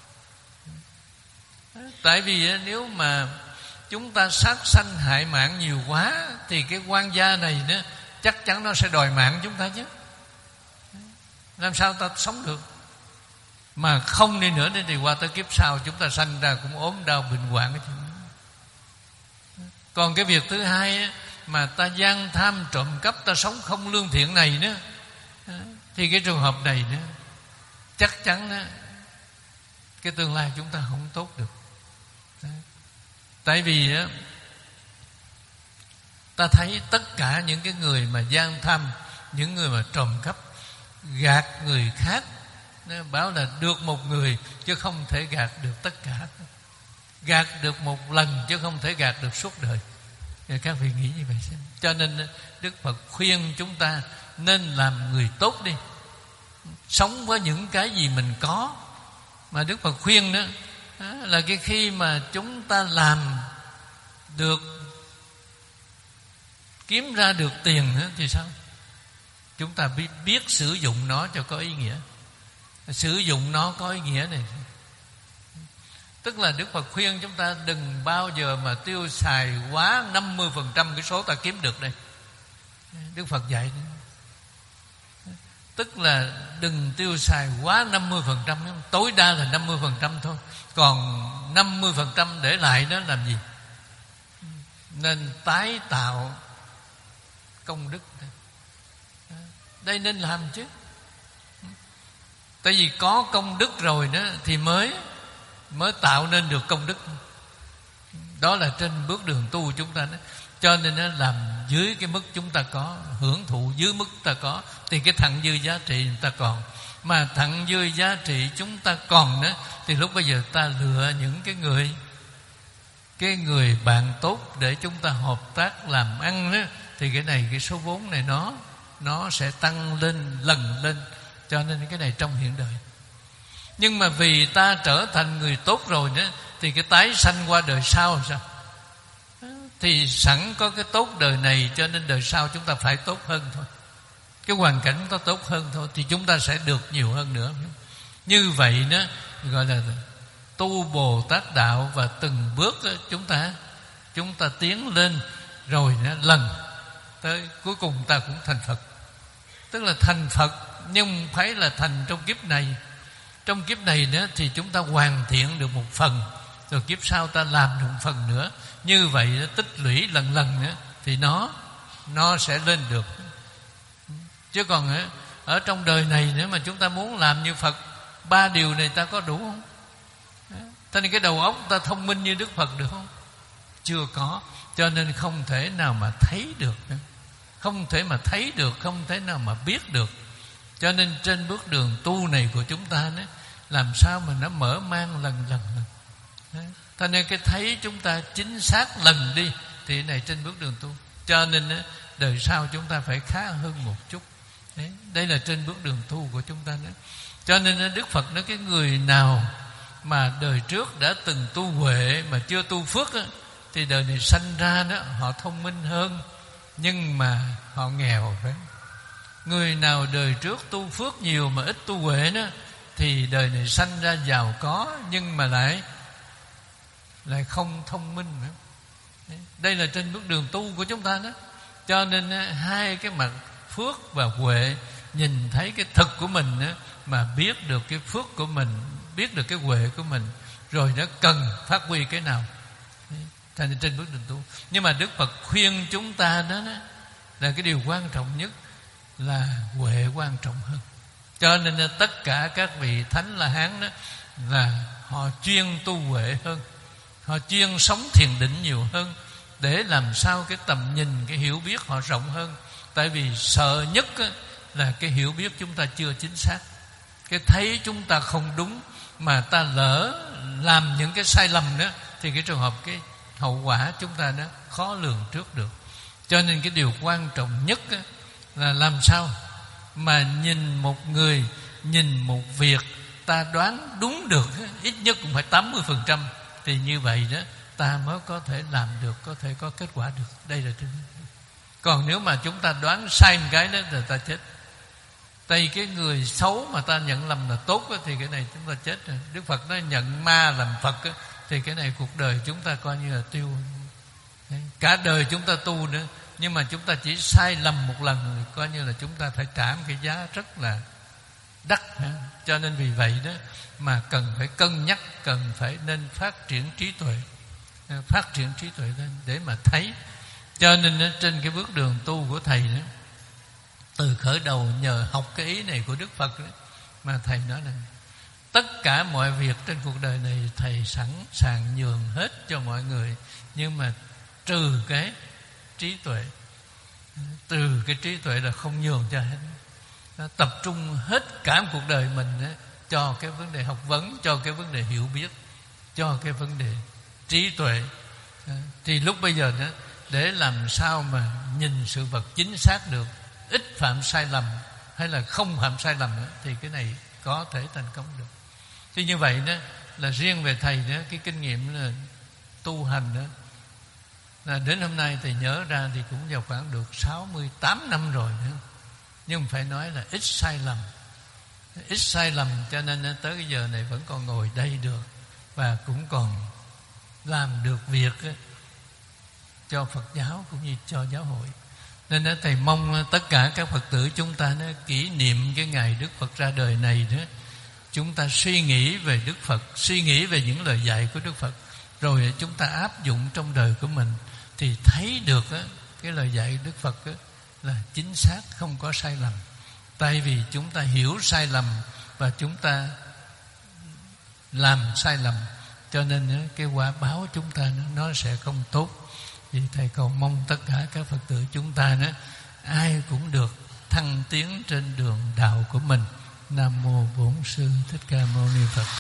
Tại vì nếu mà chúng ta sát sanh hại mạng nhiều quá thì cái quan gia này đó chắc chắn nó sẽ đòi mạng chúng ta chứ. Làm sao ta sống được? Mà không đi nữa thì qua tới kiếp sau chúng ta sanh ra cũng ốm đau bệnh hoạn cái chuyện đó. Còn cái việc thứ hai mà ta gian tham trộm cắp, ta sống không lương thiện này nữa, thì cái trường hợp này nữa chắc chắn đó, cái tương lai chúng ta không tốt được. Tại vì đó, ta thấy tất cả những cái người mà gian tham, những người mà trộm cắp, gạt người khác, nó bảo là được một người chứ không thể gạt được tất cả. Gạt được một lần chứ không thể gạt được suốt đời. Các vị nghĩ như vậy xem. Cho nên Đức Phật khuyên chúng ta nên làm người tốt đi, sống với những cái gì mình có. Mà Đức Phật khuyên đó là cái khi mà chúng ta làm được, kiếm ra được tiền nữa thì sao? Chúng ta biết, biết sử dụng nó cho có ý nghĩa. Sử dụng nó có ý nghĩa này, tức là Đức Phật khuyên chúng ta đừng bao giờ mà tiêu xài quá năm mươi phần trăm cái số ta kiếm được đây. Đức Phật dạy, tức là đừng tiêu xài quá năm mươi phần trăm, tối đa là năm mươi phần trăm thôi. Còn năm mươi phần trăm để lại đó làm gì? Nên tái tạo công đức. Đây nên làm chứ. Tại vì có công đức rồi đó thì mới mới tạo nên được công đức. Đó là trên bước đường tu chúng ta đó. Cho nên nó làm dưới cái mức chúng ta có, hưởng thụ dưới mức ta có, thì cái thặng dư giá trị chúng ta còn. Mà thặng dư giá trị chúng ta còn đó, thì lúc bây giờ ta lựa những cái người cái người bạn tốt để chúng ta hợp tác làm ăn đó, thì cái này, cái số vốn này nó nó sẽ tăng lên, lần lên. Cho nên cái này trong hiện đời. Nhưng mà vì ta trở thành người tốt rồi đó, thì cái tái sanh qua đời sau làm sao? Thì sẵn có cái tốt đời này, cho nên đời sau chúng ta phải tốt hơn thôi. Cái hoàn cảnh chúng ta tốt hơn thôi, thì chúng ta sẽ được nhiều hơn nữa. Như vậy đó gọi là tu Bồ Tát đạo, và từng bước đó, chúng ta chúng ta tiến lên rồi đó, lần tới cuối cùng ta cũng thành Phật. Tức là thành Phật, nhưng phải là thành trong kiếp này. Trong kiếp này nữa thì chúng ta hoàn thiện được một phần, rồi kiếp sau ta làm được một phần nữa. Như vậy nó tích lũy lần lần nữa, thì nó nó sẽ lên được. Chứ còn ở trong đời này nếu mà chúng ta muốn làm như Phật, ba điều này ta có đủ không? Thế nên cái đầu óc ta thông minh như Đức Phật được không? Chưa có. Cho nên không thể nào mà thấy được nữa. Không thể mà thấy được, không thể nào mà biết được. Cho nên trên bước đường tu này của chúng ta đó, làm sao mà nó mở mang lần lần lần. Thế nên cái thấy chúng ta chính xác lần đi, thì này trên bước đường tu. Cho nên đời sau chúng ta phải khá hơn một chút. Đấy, đây là trên bước đường tu của chúng ta đó. Cho nên Đức Phật nói cái người nào mà đời trước đã từng tu huệ mà chưa tu phước đó, thì đời này sanh ra đó họ thông minh hơn, nhưng mà họ nghèo. Phải. Người nào đời trước tu phước nhiều mà ít tu huệ đó, thì đời này sanh ra giàu có, nhưng mà lại lại không thông minh nữa. Đây là trên bước đường tu của chúng ta đó. Cho nên hai cái mặt phước và huệ nhìn thấy cái thực của mình á, mà biết được cái phước của mình, biết được cái huệ của mình, rồi nó cần phát huy cái nào. Thành trên bước đường tu. Nhưng mà Đức Phật khuyên chúng ta đó, đó là cái điều quan trọng nhất là huệ quan trọng hơn. Cho nên là tất cả các vị Thánh La Hán đó là họ chuyên tu huệ hơn, họ chuyên sống thiền định nhiều hơn, để làm sao cái tầm nhìn, cái hiểu biết họ rộng hơn. Tại vì sợ nhất là cái hiểu biết chúng ta chưa chính xác, cái thấy chúng ta không đúng, mà ta lỡ làm những cái sai lầm đó, thì cái trường hợp cái hậu quả chúng ta nó khó lường trước được. Cho nên cái điều quan trọng nhất là làm sao mà nhìn một người, nhìn một việc ta đoán đúng được ít nhất cũng phải tám mươi phần trăm, thì như vậy đó ta mới có thể làm được, có thể có kết quả được. Đây là trên. Còn nếu mà chúng ta đoán sai một cái đó thì ta chết. Tại cái người xấu mà ta nhận lầm là tốt đó, thì cái này chúng ta chết rồi. Đức Phật nói nhận ma làm Phật đó, thì cái này cuộc đời chúng ta coi như là tiêu. Cả đời chúng ta tu nữa, nhưng mà chúng ta chỉ sai lầm một lần thì coi như là chúng ta phải trả một cái giá rất là đắt. Cho nên vì vậy đó mà cần phải cân nhắc, cần phải nên phát triển trí tuệ, phát triển trí tuệ lên để mà thấy. Cho nên trên cái bước đường tu của thầy đó, từ khởi đầu nhờ học cái ý này của Đức Phật đó, mà thầy nói là tất cả mọi việc trên cuộc đời này thầy sẵn sàng nhường hết cho mọi người, nhưng mà trừ cái trí tuệ. Trừ cái trí tuệ là không nhường cho hết. Nó tập trung hết cả một cuộc đời mình đó, cho cái vấn đề học vấn, cho cái vấn đề hiểu biết, cho cái vấn đề trí tuệ. Thì lúc bây giờ đó, để làm sao mà nhìn sự vật chính xác được, ít phạm sai lầm hay là không phạm sai lầm đó, thì cái này có thể thành công được. Thì như vậy đó là riêng về thầy đó, cái kinh nghiệm là tu hành đó, là đến hôm nay thầy nhớ ra thì cũng vào khoảng được sáu mươi tám năm rồi nữa. Nhưng phải nói là ít sai lầm, ít sai lầm, cho nên tới cái giờ này vẫn còn ngồi đây được, và cũng còn làm được việc cho Phật giáo cũng như cho giáo hội. Nên đó, thầy mong tất cả các Phật tử chúng ta đó, kỷ niệm cái ngày Đức Phật ra đời này đó, chúng ta suy nghĩ về Đức Phật, suy nghĩ về những lời dạy của Đức Phật, rồi chúng ta áp dụng trong đời của mình, thì thấy được đó, cái lời dạy Đức Phật đó, là chính xác, không có sai lầm. Tại vì chúng ta hiểu sai lầm và chúng ta làm sai lầm, cho nên cái quả báo chúng ta nó sẽ không tốt. Vì thầy cầu mong tất cả các Phật tử chúng ta đó, ai cũng được thăng tiến trên đường đạo của mình. Nam mô Bổn Sư Thích Ca Mâu Ni Phật.